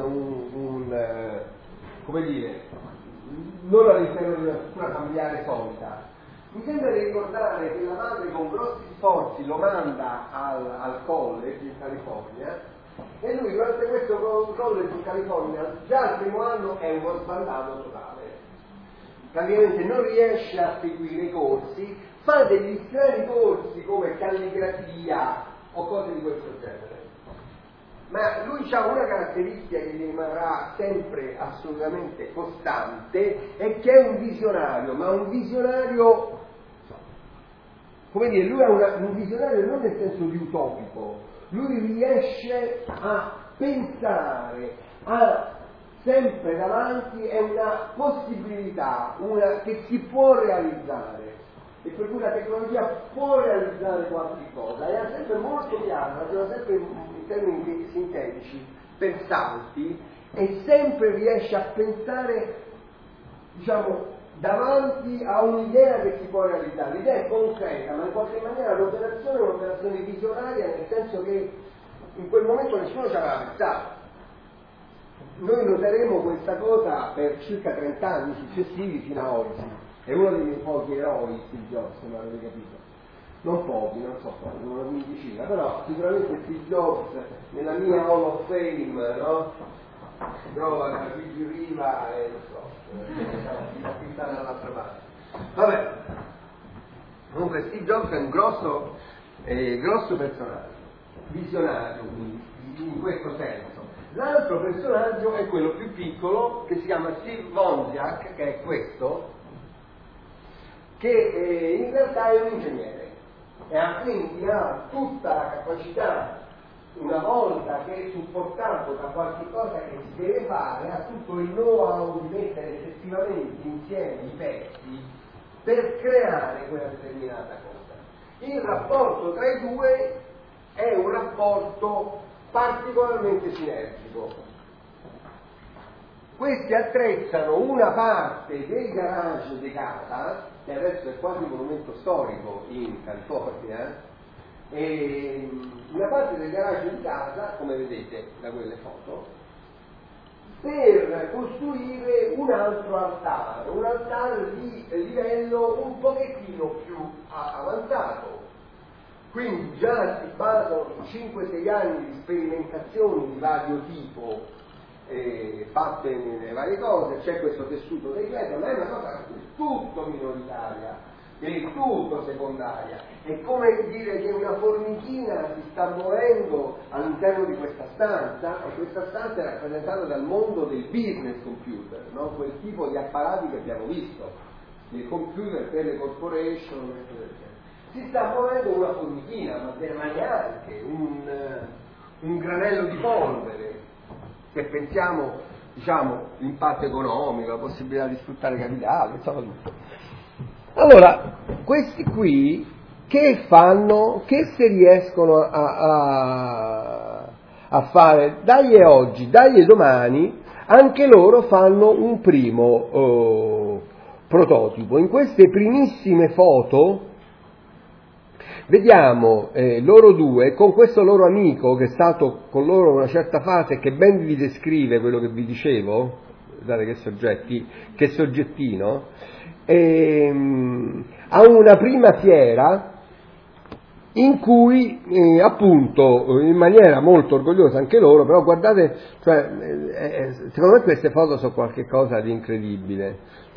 come dire, non all'interno di una struttura familiare solita. Mi sembra di ricordare che la madre con grossi sforzi lo manda al college in California, e lui durante questo college in California già al primo anno è uno sbandato totale. Praticamente non riesce a seguire i corsi, fa degli strani corsi come calligrafia o cose di questo genere. Ma lui ha una caratteristica che gli rimarrà sempre assolutamente costante, e che è un visionario, ma un visionario, come dire, lui è un visionario non nel senso di utopico, lui riesce a pensare, sempre davanti è una possibilità, che si può realizzare, e per cui la tecnologia può realizzare qualche cosa, e ha sempre molto chiaro, raggiunge sempre in termini sintetici, pensanti, e sempre riesce a pensare, diciamo, davanti a un'idea che si può realizzare. L'idea è concreta, ma in qualche maniera l'operazione è un'operazione visionaria, nel senso che in quel momento nessuno ci aveva pensato. Noi noteremo questa cosa per circa 30 anni successivi fino a oggi. È uno dei miei pochi eroi, Steve Jobs, come avete capito. Non pochi, non so quanti, una quindicina, però sicuramente Steve Jobs nella mia Hall of Fame, no? Trova la Luigi Riva e non so, qui sta dall'altra parte. Vabbè, comunque Steve Jobs è un grosso personaggio, visionario in questo senso. L'altro personaggio è quello più piccolo, che si chiama Steve Wozniak, che è questo, che in realtà è un ingegnere, e quindi ha tutta la capacità, una volta che è supportato da qualche cosa che si deve fare, ha tutto il know-how di mettere effettivamente insieme i pezzi per creare quella determinata cosa. Il rapporto tra i due è un rapporto particolarmente sinergico. Questi attrezzano una parte del garage di casa, che adesso è quasi un monumento storico in California, e una parte del garage di casa, come vedete da quelle foto, per costruire un altro altare di livello un pochettino più avanzato. Quindi già si basano su 5-6 anni di sperimentazioni di vario tipo fatte nelle varie cose, c'è questo tessuto del vetro, ma è una cosa tutto minoritaria, del tutto secondaria. È come dire che una formichina si sta muovendo all'interno di questa stanza, e questa stanza è rappresentata dal mondo del business computer, no? Quel tipo di apparati che abbiamo visto, il computer per le corporation, eccetera. Si sta muovendo una formichina, ma neanche un granello di polvere, se pensiamo, diciamo, l'impatto economico, la possibilità di sfruttare capitale, insomma tutto. Allora, questi qui che fanno, che se riescono a fare, dagli oggi, dagli domani, anche loro fanno un primo prototipo. In queste primissime foto vediamo loro due con questo loro amico che è stato con loro in una certa fase, che ben vi descrive quello che vi dicevo, guardate che soggettino, a una prima fiera in cui appunto in maniera molto orgogliosa anche loro, però guardate, cioè, secondo me queste foto sono qualche cosa di incredibile,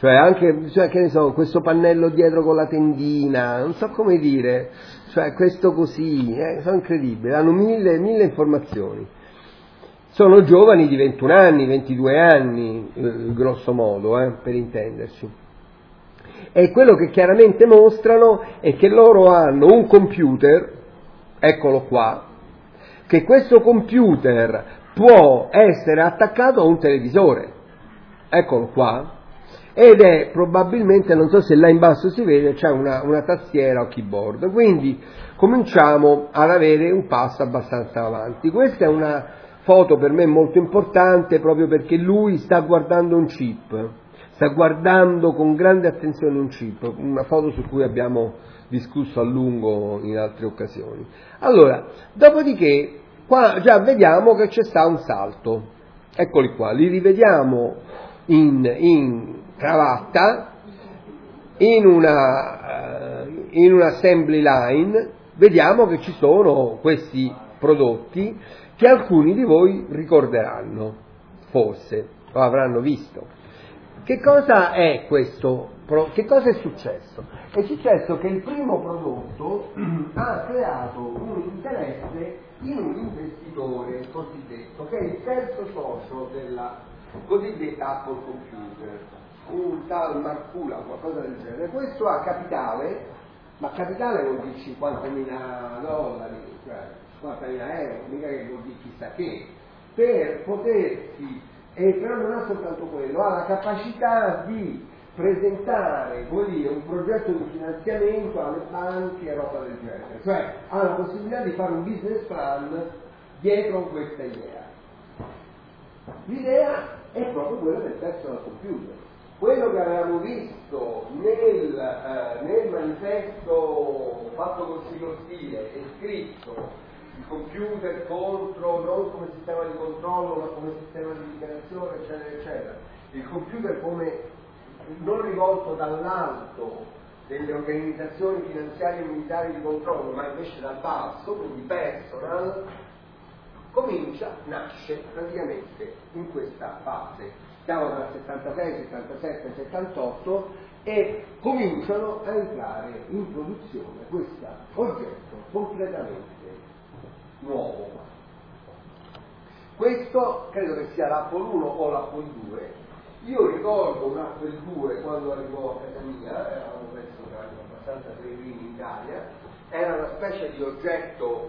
cioè anche, cioè, che ne so, questo pannello dietro con la tendina, non so come dire, cioè questo così, sono incredibili, hanno mille informazioni. Sono giovani di 21 anni, 22 anni, grosso modo, per intenderci. E quello che chiaramente mostrano è che loro hanno un computer, eccolo qua, che questo computer può essere attaccato a un televisore, eccolo qua, ed è probabilmente, non so se là in basso si vede, c'è una tastiera o keyboard, quindi cominciamo ad avere un passo abbastanza avanti. Questa è una foto per me molto importante proprio perché lui sta guardando un chip, sta guardando con grande attenzione un chip, una foto su cui abbiamo discusso a lungo in altre occasioni. Allora, dopodiché, qua già vediamo che c'è sta un salto, eccoli qua, li rivediamo in cravatta, in un assembly line, vediamo che ci sono questi prodotti che alcuni di voi ricorderanno, forse, o avranno visto. Che cosa è questo? Che cosa è successo? È successo che il primo prodotto ha creato un interesse in un investitore cosiddetto, che è il terzo socio della cosiddetta Apple Computer, un tal Marcula, qualcosa del genere. Questo ha capitale, ma capitale vuol dire $50.000, cioè 50.000 euro, mica che vuol dire chissà che, per potersi, e però non ha soltanto quello, ha la capacità di presentare, vuol dire, un progetto di finanziamento alle banche e roba del genere, cioè ha la possibilità di fare un business plan dietro questa idea. L'idea è proprio quella del personal computer. Quello che avevamo visto nel manifesto fatto con siglo stile e scritto, il computer contro, non come sistema di controllo ma come sistema di liberazione, eccetera, eccetera. Il computer come non rivolto dall'alto delle organizzazioni finanziarie e militari di controllo, ma invece dal basso, quindi personal, nasce praticamente in questa fase. Siamo dal 76, 77, 78 e cominciano a entrare in produzione questo oggetto completamente nuovo. Questo credo che sia l'Apple 1 o l'Apple 2. Io ricordo un Apple 2 quando arrivò a casa mia, eravamo penso che erano abbastanza peregrini in Italia, era una specie di oggetto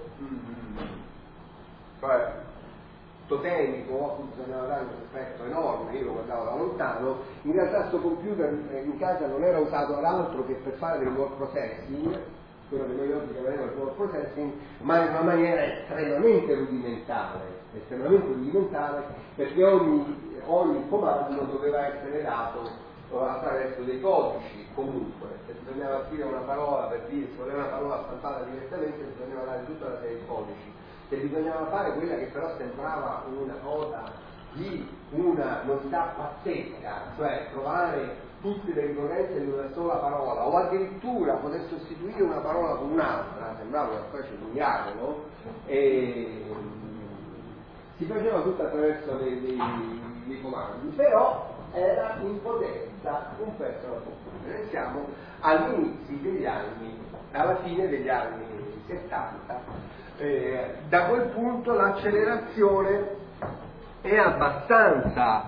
cioè totemico, a cui bisognava dare un aspetto enorme, io lo guardavo da lontano. In realtà questo computer in casa non era usato ad altro che per fare del word processing, quello che noi oggi chiameremo il word processing, ma in una maniera estremamente rudimentale, perché ogni comando doveva essere dato attraverso dei codici. Comunque, se bisognava scrivere una parola per dire, se voleva una parola stampata direttamente, bisognava dare tutta una serie di codici. Se bisognava fare quella che però sembrava una cosa di una novità pazzesca, cioè trovare tutte le ricorrenze in una sola parola, o addirittura poter sostituire una parola con un'altra, sembrava una specie di miracolo, e si faceva tutto attraverso dei comandi, però era in potenza un personal computer. Siamo all'inizio degli anni, alla fine degli anni 70. Da quel punto l'accelerazione è abbastanza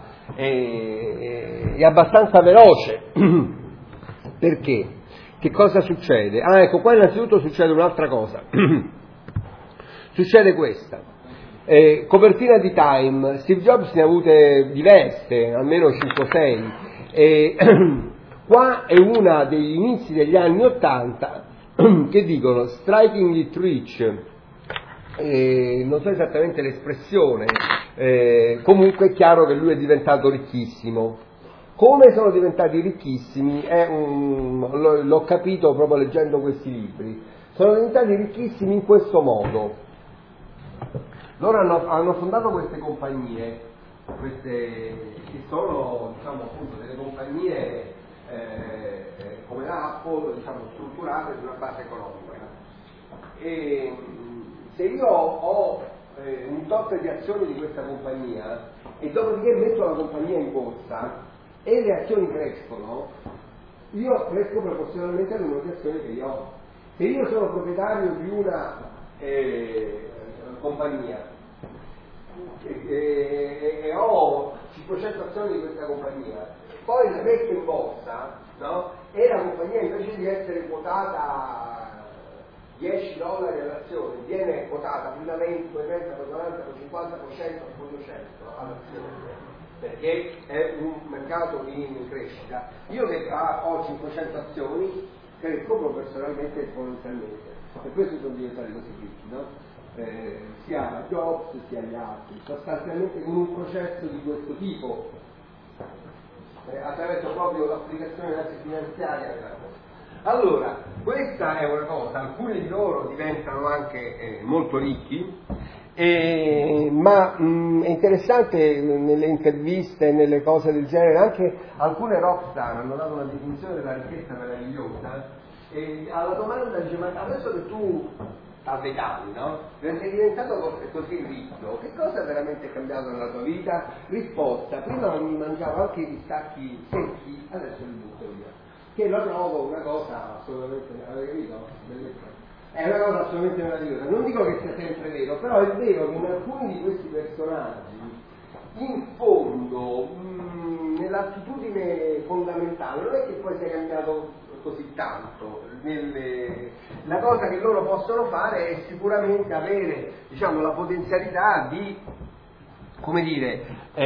veloce. Perché? Che cosa succede? Ecco, qua innanzitutto succede un'altra cosa. Succede questa. Copertina di Time, Steve Jobs ne ha avute diverse, almeno 5-6. Qua è una degli inizi degli anni 80 che dicono striking it rich. Non so esattamente l'espressione, comunque è chiaro che lui è diventato ricchissimo. Come sono diventati ricchissimi l'ho capito proprio leggendo questi libri. Sono diventati ricchissimi in questo modo. Loro hanno fondato queste compagnie, che sono, diciamo, appunto delle compagnie come l'Apple, diciamo, strutturate su una base economica. E se io ho un tot di azioni di questa compagnia e dopodiché metto la compagnia in borsa, e le azioni crescono, io cresco proporzionalmente al numero di azioni che io ho. Se io sono proprietario di una compagnia e ho 500 azioni di questa compagnia, poi la metto in borsa, no? E la compagnia invece di essere quotata $10 all'azione viene quotata prima 20, poi 30, poi 40, poi 50, poi 100, poi 200 all'azione, perché è un mercato in crescita. Io che ho 500 azioni cresco proporzionalmente esponenzialmente, per questo sono diventati così ricchi, no? Sia Jobs sia gli altri, sostanzialmente con un processo di questo tipo, attraverso proprio l'applicazione finanziaria della cosa. Allora, questa è una cosa, alcuni di loro diventano anche molto ricchi, ma è interessante nelle interviste, nelle cose del genere, anche alcune rockstar hanno dato una definizione della ricchezza meravigliosa, e alla domanda dice: ma adesso che tu avvecati, no? Sei diventato così ricco, che cosa è veramente cambiato nella tua vita? Risposta: prima mi mangiavo anche i pistacchi secchi, adesso li butto via. Che lo trovo una cosa assolutamente, avete capito? È una cosa assolutamente meravigliosa. Non dico che sia sempre vero, però è vero che in alcuni di questi personaggi, in fondo, nell'attitudine fondamentale, non è che poi sia cambiato così tanto. La cosa che loro possono fare è sicuramente avere, diciamo, la potenzialità di, come dire,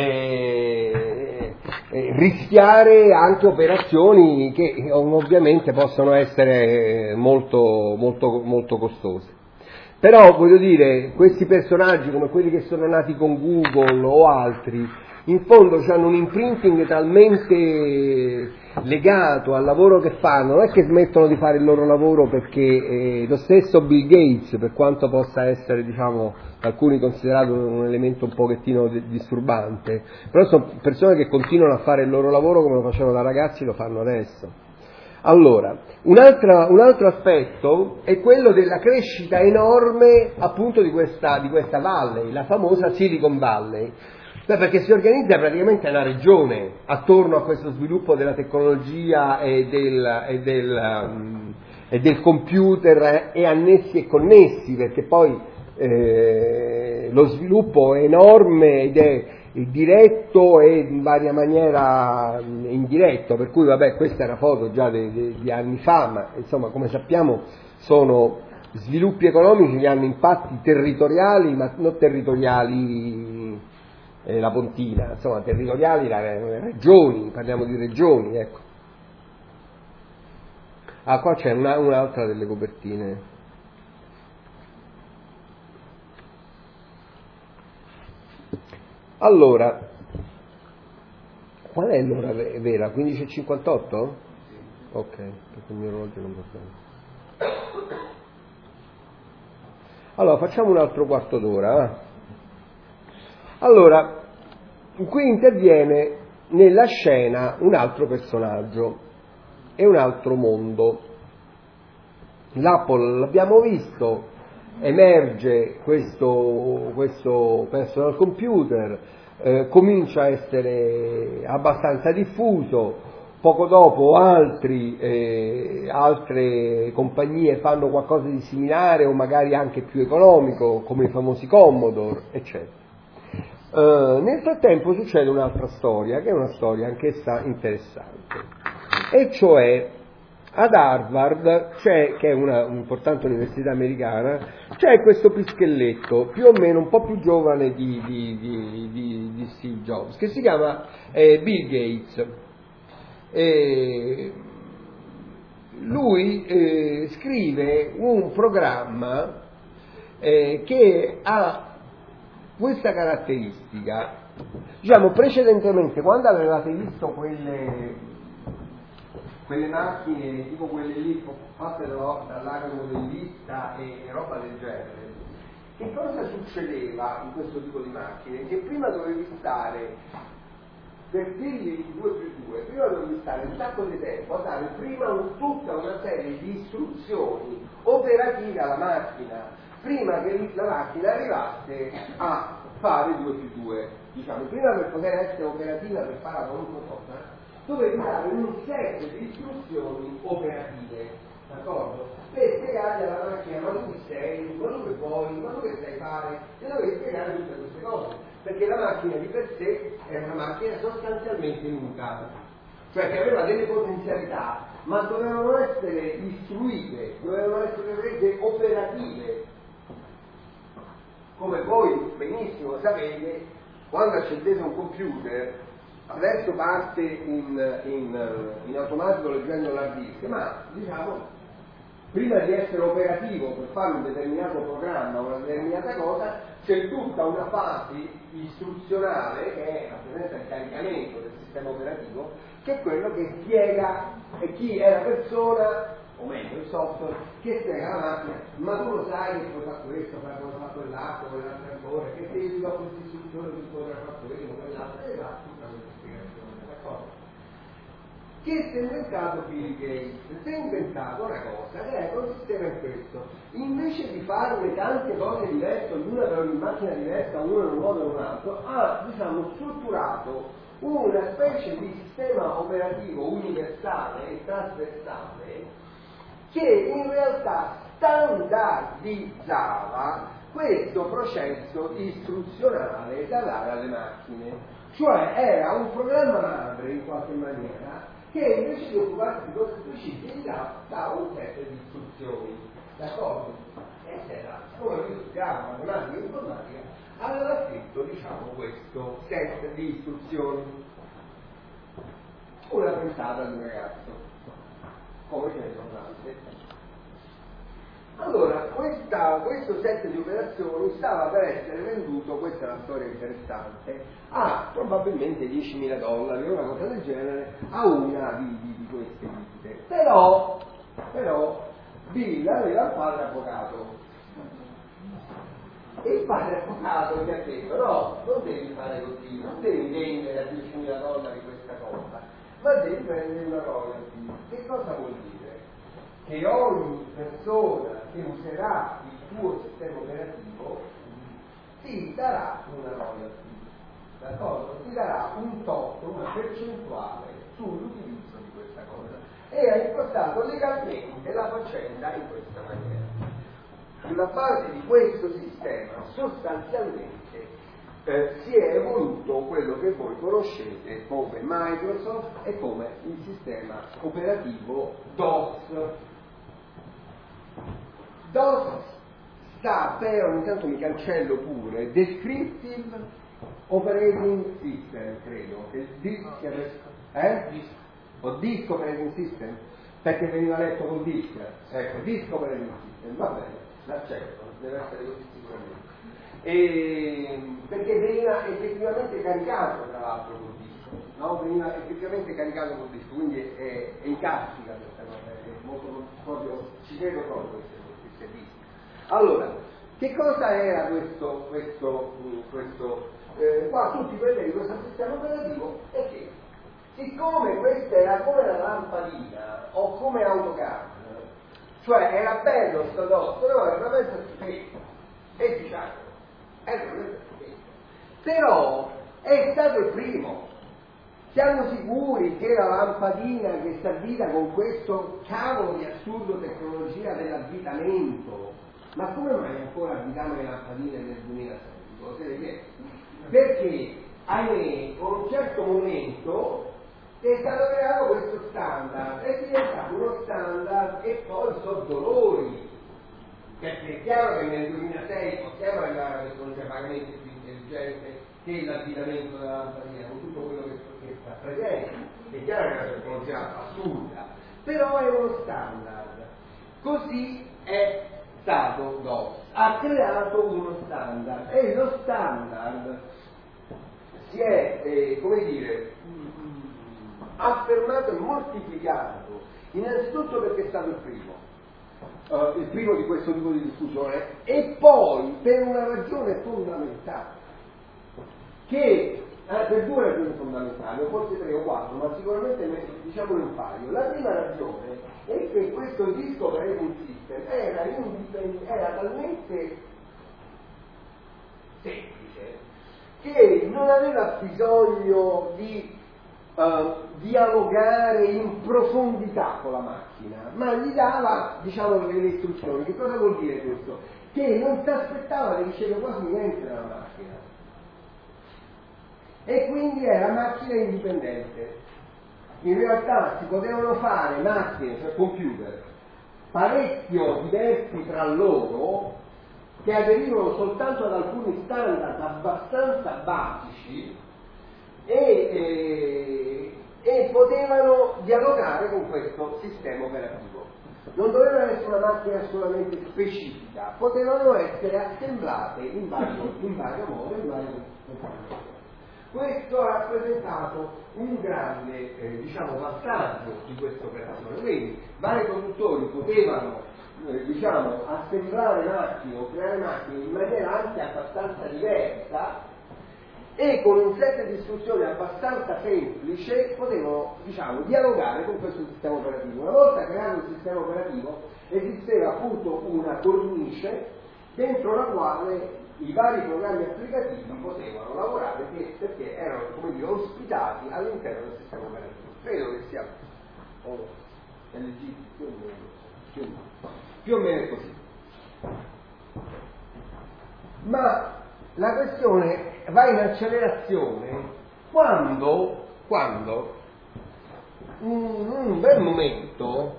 rischiare anche operazioni che ovviamente possono essere molto, molto, molto costose. Però voglio dire, questi personaggi come quelli che sono nati con Google o altri, in fondo hanno un imprinting talmente legato al lavoro che fanno, non è che smettono di fare il loro lavoro perché lo stesso Bill Gates, per quanto possa essere, diciamo, alcuni considerato un elemento un pochettino disturbante, però sono persone che continuano a fare il loro lavoro come lo facevano da ragazzi, lo fanno adesso. Allora, un altro aspetto è quello della crescita enorme appunto di questa Valley, la famosa Silicon Valley, perché si organizza praticamente una regione attorno a questo sviluppo della tecnologia e del computer e annessi e connessi, perché poi lo sviluppo è enorme ed è diretto e in varia maniera indiretto, per cui vabbè, questa è una foto già di anni fa, ma insomma, come sappiamo, sono sviluppi economici che hanno impatti territoriali, ma non territoriali la Pontina, insomma territoriali le regioni, parliamo di regioni, ecco. Ah, qua c'è un'altra delle copertine. Allora, qual è l'ora vera? 15:58? Ok, perché il mio orologio non va bene. Allora, facciamo un altro quarto d'ora. Allora, qui interviene nella scena un altro personaggio e un altro mondo. L'Apple l'abbiamo visto, emerge questo personal computer, comincia a essere abbastanza diffuso, poco dopo altre compagnie fanno qualcosa di similare o magari anche più economico, come i famosi Commodore, eccetera. Nel frattempo succede un'altra storia, che è una storia anch'essa interessante, e cioè ad Harvard che è un'importante università americana, c'è questo pischelletto più o meno un po' più giovane di Steve Jobs, che si chiama Bill Gates. Lui scrive un programma che ha questa caratteristica. Diciamo, precedentemente, quando avevate visto quelle macchine tipo quelle lì fatte dall'aeromodellista e roba del genere, che cosa succedeva in questo tipo di macchine? Che prima dovevi stare, per dirgli 2+2, prima dovevi stare un sacco di tempo a dare prima tutta una serie di istruzioni operative alla macchina, prima che la macchina arrivasse a fare 2+2. Diciamo, prima per poter essere operativa per fare qualunque cosa, dovevi dare un set di istruzioni operative, d'accordo? Per spiegare alla macchina ma dove sei, ma dove vuoi, ma dove stai fare, e dovevi spiegare tutte queste cose, perché la macchina di per sé è una macchina sostanzialmente immutata, cioè che aveva delle potenzialità, ma dovevano essere istruite, dovevano essere rese operative. Come voi benissimo sapete, quando accendete un computer, adesso parte in automatico leggendo l'hard disk, ma diciamo prima di essere operativo per fare un determinato programma, una determinata cosa, c'è tutta una fase istruzionale che rappresenta il caricamento del sistema operativo, che è quello che spiega chi è la persona, o meglio il software, che spiega alla macchina, ma tu lo sai che puoi fare questo, puoi fare quell'altro, quell'altro ancora, che se io ti do questa istruzione tu potrai fare quello, quell'altro, e va tutta questa spiegazione, d'accordo? Che si è inventato Bill Gates? Si è inventato una cosa che consisteva in questo: invece di farne tante cose diverse, ognuna per ogni macchina diversa, uno in un modo o in un altro, ha strutturato una specie di sistema operativo universale e trasversale che in realtà standardizzava questo processo istruzionale da dare alle macchine, cioè era un programma madre in qualche maniera che invece di occuparsi di cose specifiche dava un set di istruzioni, d'accordo? E c'era, come io studiavo matematica e informatica, aveva scritto, diciamo, questo set di istruzioni. Una pensata di un ragazzo, come ce ne sono tante. Allora, questo set di operazioni stava per essere venduto, questa è una storia interessante, a probabilmente $10.000 o una cosa del genere, a una di queste ditte. Però Bill aveva il padre avvocato. E il padre avvocato gli ha detto: no, non devi fare così, non devi vendere a $10.000 questa cosa, ma devi prendere una royalty. Che cosa vuol dire? Che ogni persona che userà il tuo sistema operativo ti darà una royalty, d'accordo? Ti darà un tot, una percentuale sull'utilizzo di questa cosa, e ha impostato legalmente la faccenda in questa maniera. Sulla base di questo sistema sostanzialmente si è evoluto quello che voi conoscete come Microsoft e come il sistema operativo DOS. DOS sta per, ogni tanto mi cancello pure, Descriptive Operating System, credo, che o Disk Operating System, perché veniva letto con Disk, ecco, Disk Operating System, va bene, l'accetto, deve essere così sicuramente. Perché veniva effettivamente caricato tra l'altro col disco, no? Veniva effettivamente caricato col disco, quindi è incapsula questa cosa, è molto proprio, ci credo proprio questi servizi. Allora, che cosa era questo qua tutti quelli di questo sistema operativo? È che siccome questa era come la lampadina o come AutoCAD, cioè era bello sto DOS, però era veramente stupendo, e diciamo però è stato il primo. Siamo sicuri che la lampadina che sta vita con questo cavolo di assurdo tecnologia dell'avvitamento, ma come mai ancora avvitiamo le lampadine nel 2006? Lo sapete che? Perché ahimè con un certo momento è stato creato questo standard, è diventato uno standard e poi sono dolori. Perché è chiaro che nel 2006 possiamo arrivare alla tecnologia vagamente più intelligente che l'avvitamento della lampadina, con tutto quello che sta presente. È chiaro che è una tecnologia assurda, però è uno standard. Così è stato DOS, ha creato uno standard, e lo standard si è, come dire, affermato e moltiplicato, innanzitutto perché è stato il primo di questo tipo di diffusione, e poi per una ragione fondamentale, che per due ragioni fondamentali, o forse 3 o 4, ma sicuramente diciamone un paio. La prima ragione è che questo disco operating system era talmente semplice che non aveva bisogno di dialogare in profondità con la macchina, ma gli dava, diciamo, delle istruzioni. Che cosa vuol dire questo? Che non si aspettava di ricevere quasi niente dalla macchina, e quindi era macchina indipendente. In realtà si potevano fare macchine, cioè computer, parecchio diversi tra loro, che aderivano soltanto ad alcuni standard abbastanza basici e potevano dialogare con questo sistema operativo. Non doveva essere una macchina solamente specifica, potevano essere assemblate in vario modo, in varie componenti. Questo ha rappresentato un grande vantaggio di questa operazione. Quindi vari produttori potevano assemblare macchine o creare macchine in maniera anche abbastanza diversa, e con un set di istruzioni abbastanza semplice potevano dialogare con questo sistema operativo. Una volta creato il sistema operativo esisteva appunto una cornice dentro la quale i vari programmi applicativi potevano lavorare perché erano, come dire, ospitati all'interno del sistema operativo. Credo che sia LG più o meno così. Ma la questione va in accelerazione quando in un bel momento,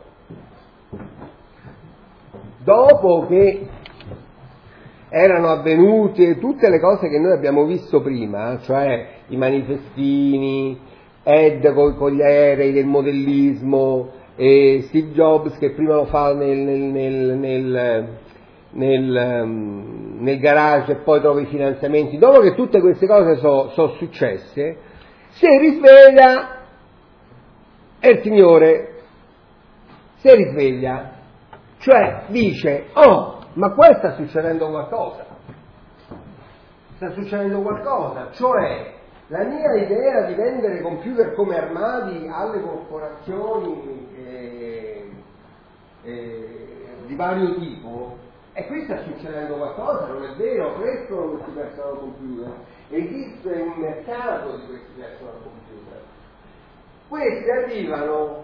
dopo che erano avvenute tutte le cose che noi abbiamo visto prima, cioè i manifestini, Ed con gli aerei del modellismo, e Steve Jobs che prima lo fa nel garage e poi trova i finanziamenti. Dopo che tutte queste cose sono successe, si risveglia e il Signore si risveglia, cioè dice: oh, ma qua sta succedendo qualcosa, cioè la mia idea di vendere computer come armadi alle corporazioni di vario tipo, e qui sta succedendo qualcosa, non è vero? Questo non questi personal computer, esiste un mercato di questi personal computer. Questi arrivano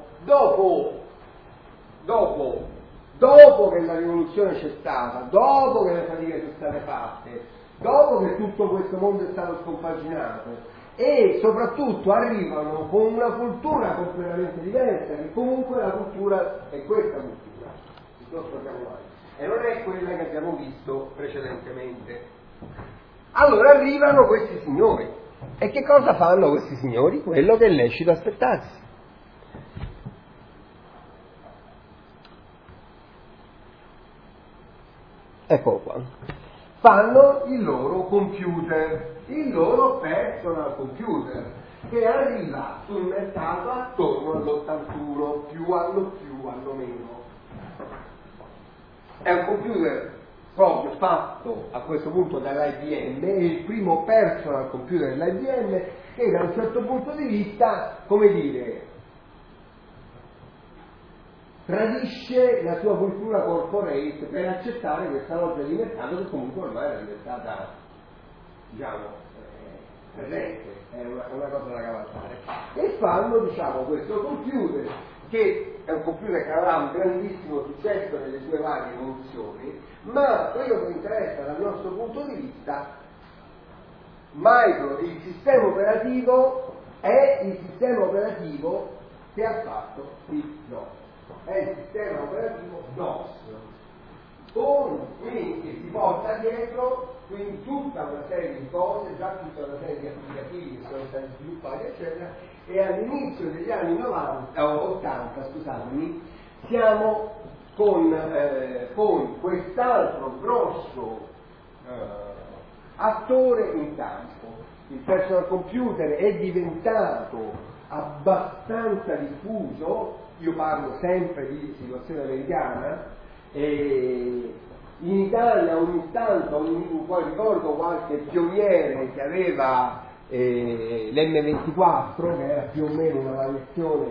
dopo che la rivoluzione c'è stata, dopo che le fatiche sono state fatte, dopo che tutto questo mondo è stato scompaginato, e soprattutto arrivano con una cultura completamente diversa, che comunque la cultura è questa cultura, piuttosto che mai, e non è quella che abbiamo visto precedentemente. Allora arrivano questi signori, e che cosa fanno questi signori? Quello che è lecito aspettarsi. Eccolo qua. Fanno il loro computer, il loro personal computer, che arriva sul mercato attorno all'81, più hanno meno. È un computer proprio fatto a questo punto dall'IBM, è il primo personal computer dell'IBM, che da un certo punto di vista, come dire, tradisce la sua cultura corporate per accettare questa lotta di mercato che comunque ormai era diventata, presente, è una cosa da cavalcare. E fanno, questo computer, che è un computer che avrà un grandissimo successo nelle sue varie evoluzioni, ma quello che interessa dal nostro punto di vista, il sistema operativo è il sistema operativo che ha fatto Steve Jobs. È il sistema operativo DOS, quindi che si porta dietro quindi tutta una serie di cose, già tutta una serie di applicativi che sono stati sviluppati, eccetera, e all'inizio degli anni 80, siamo con quest'altro grosso attore in campo. Il personal computer è diventato abbastanza diffuso. Io parlo sempre di situazione americana, e in Italia ogni tanto poi ricordo qualche pioniere che aveva l'M24, che era più o meno una variazione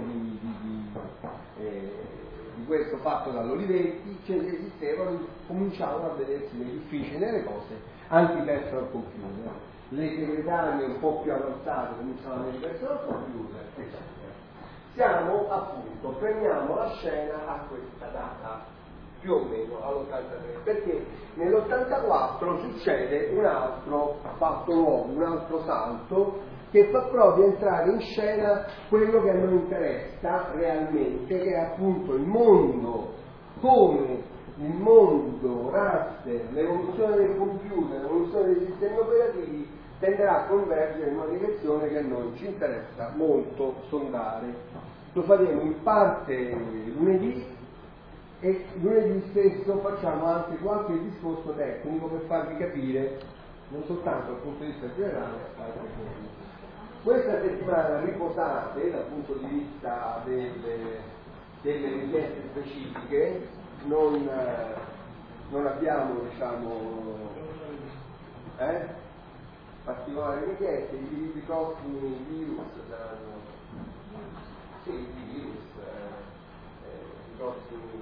di questo fatto dall'Olivetti, esistevano, cominciavano a vedersi degli uffici, delle cose anti-personal computer. le segretarie un po' più avanzate cominciano a avere personal computer, eccetera. Siamo appunto, fermiamo la scena a questa data, più o meno all'83, perché nell'84 succede un altro fatto nuovo, un altro salto che fa proprio entrare in scena quello che a noi interessa realmente, che è appunto il mondo, come il mondo raster, l'evoluzione del computer, l'evoluzione dei sistemi operativi tenderà a convergere in una direzione che a noi ci interessa molto sondare. Lo faremo in parte lunedì, e lunedì stesso facciamo anche qualche discorso tecnico per farvi capire non soltanto dal punto di vista generale altre cose. Questa settimana riposate dal punto di vista delle richieste specifiche, non abbiamo particolari richieste. I prossimi virus saranno i virus i prossimi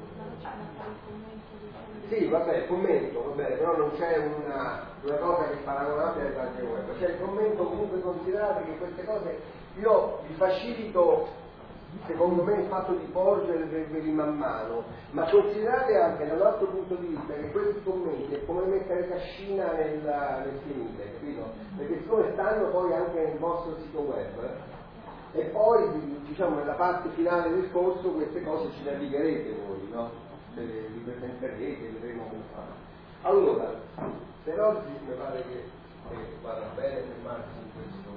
commento, però non c'è una cosa che è paragonabile alle pagine web, c'è il commento. Comunque considerate che queste cose io vi facilito, secondo me, il fatto di porgerveli man mano, ma considerate anche dall'altro punto di vista che questi commenti è come mettere cascina nel finire, capito? Perché siccome stanno poi anche nel vostro sito web, e poi diciamo nella parte finale del corso queste cose ci navigherete voi, no? Li presenterete, vedremo come fare. Allora, per oggi mi pare che vada bene fermarsi in questo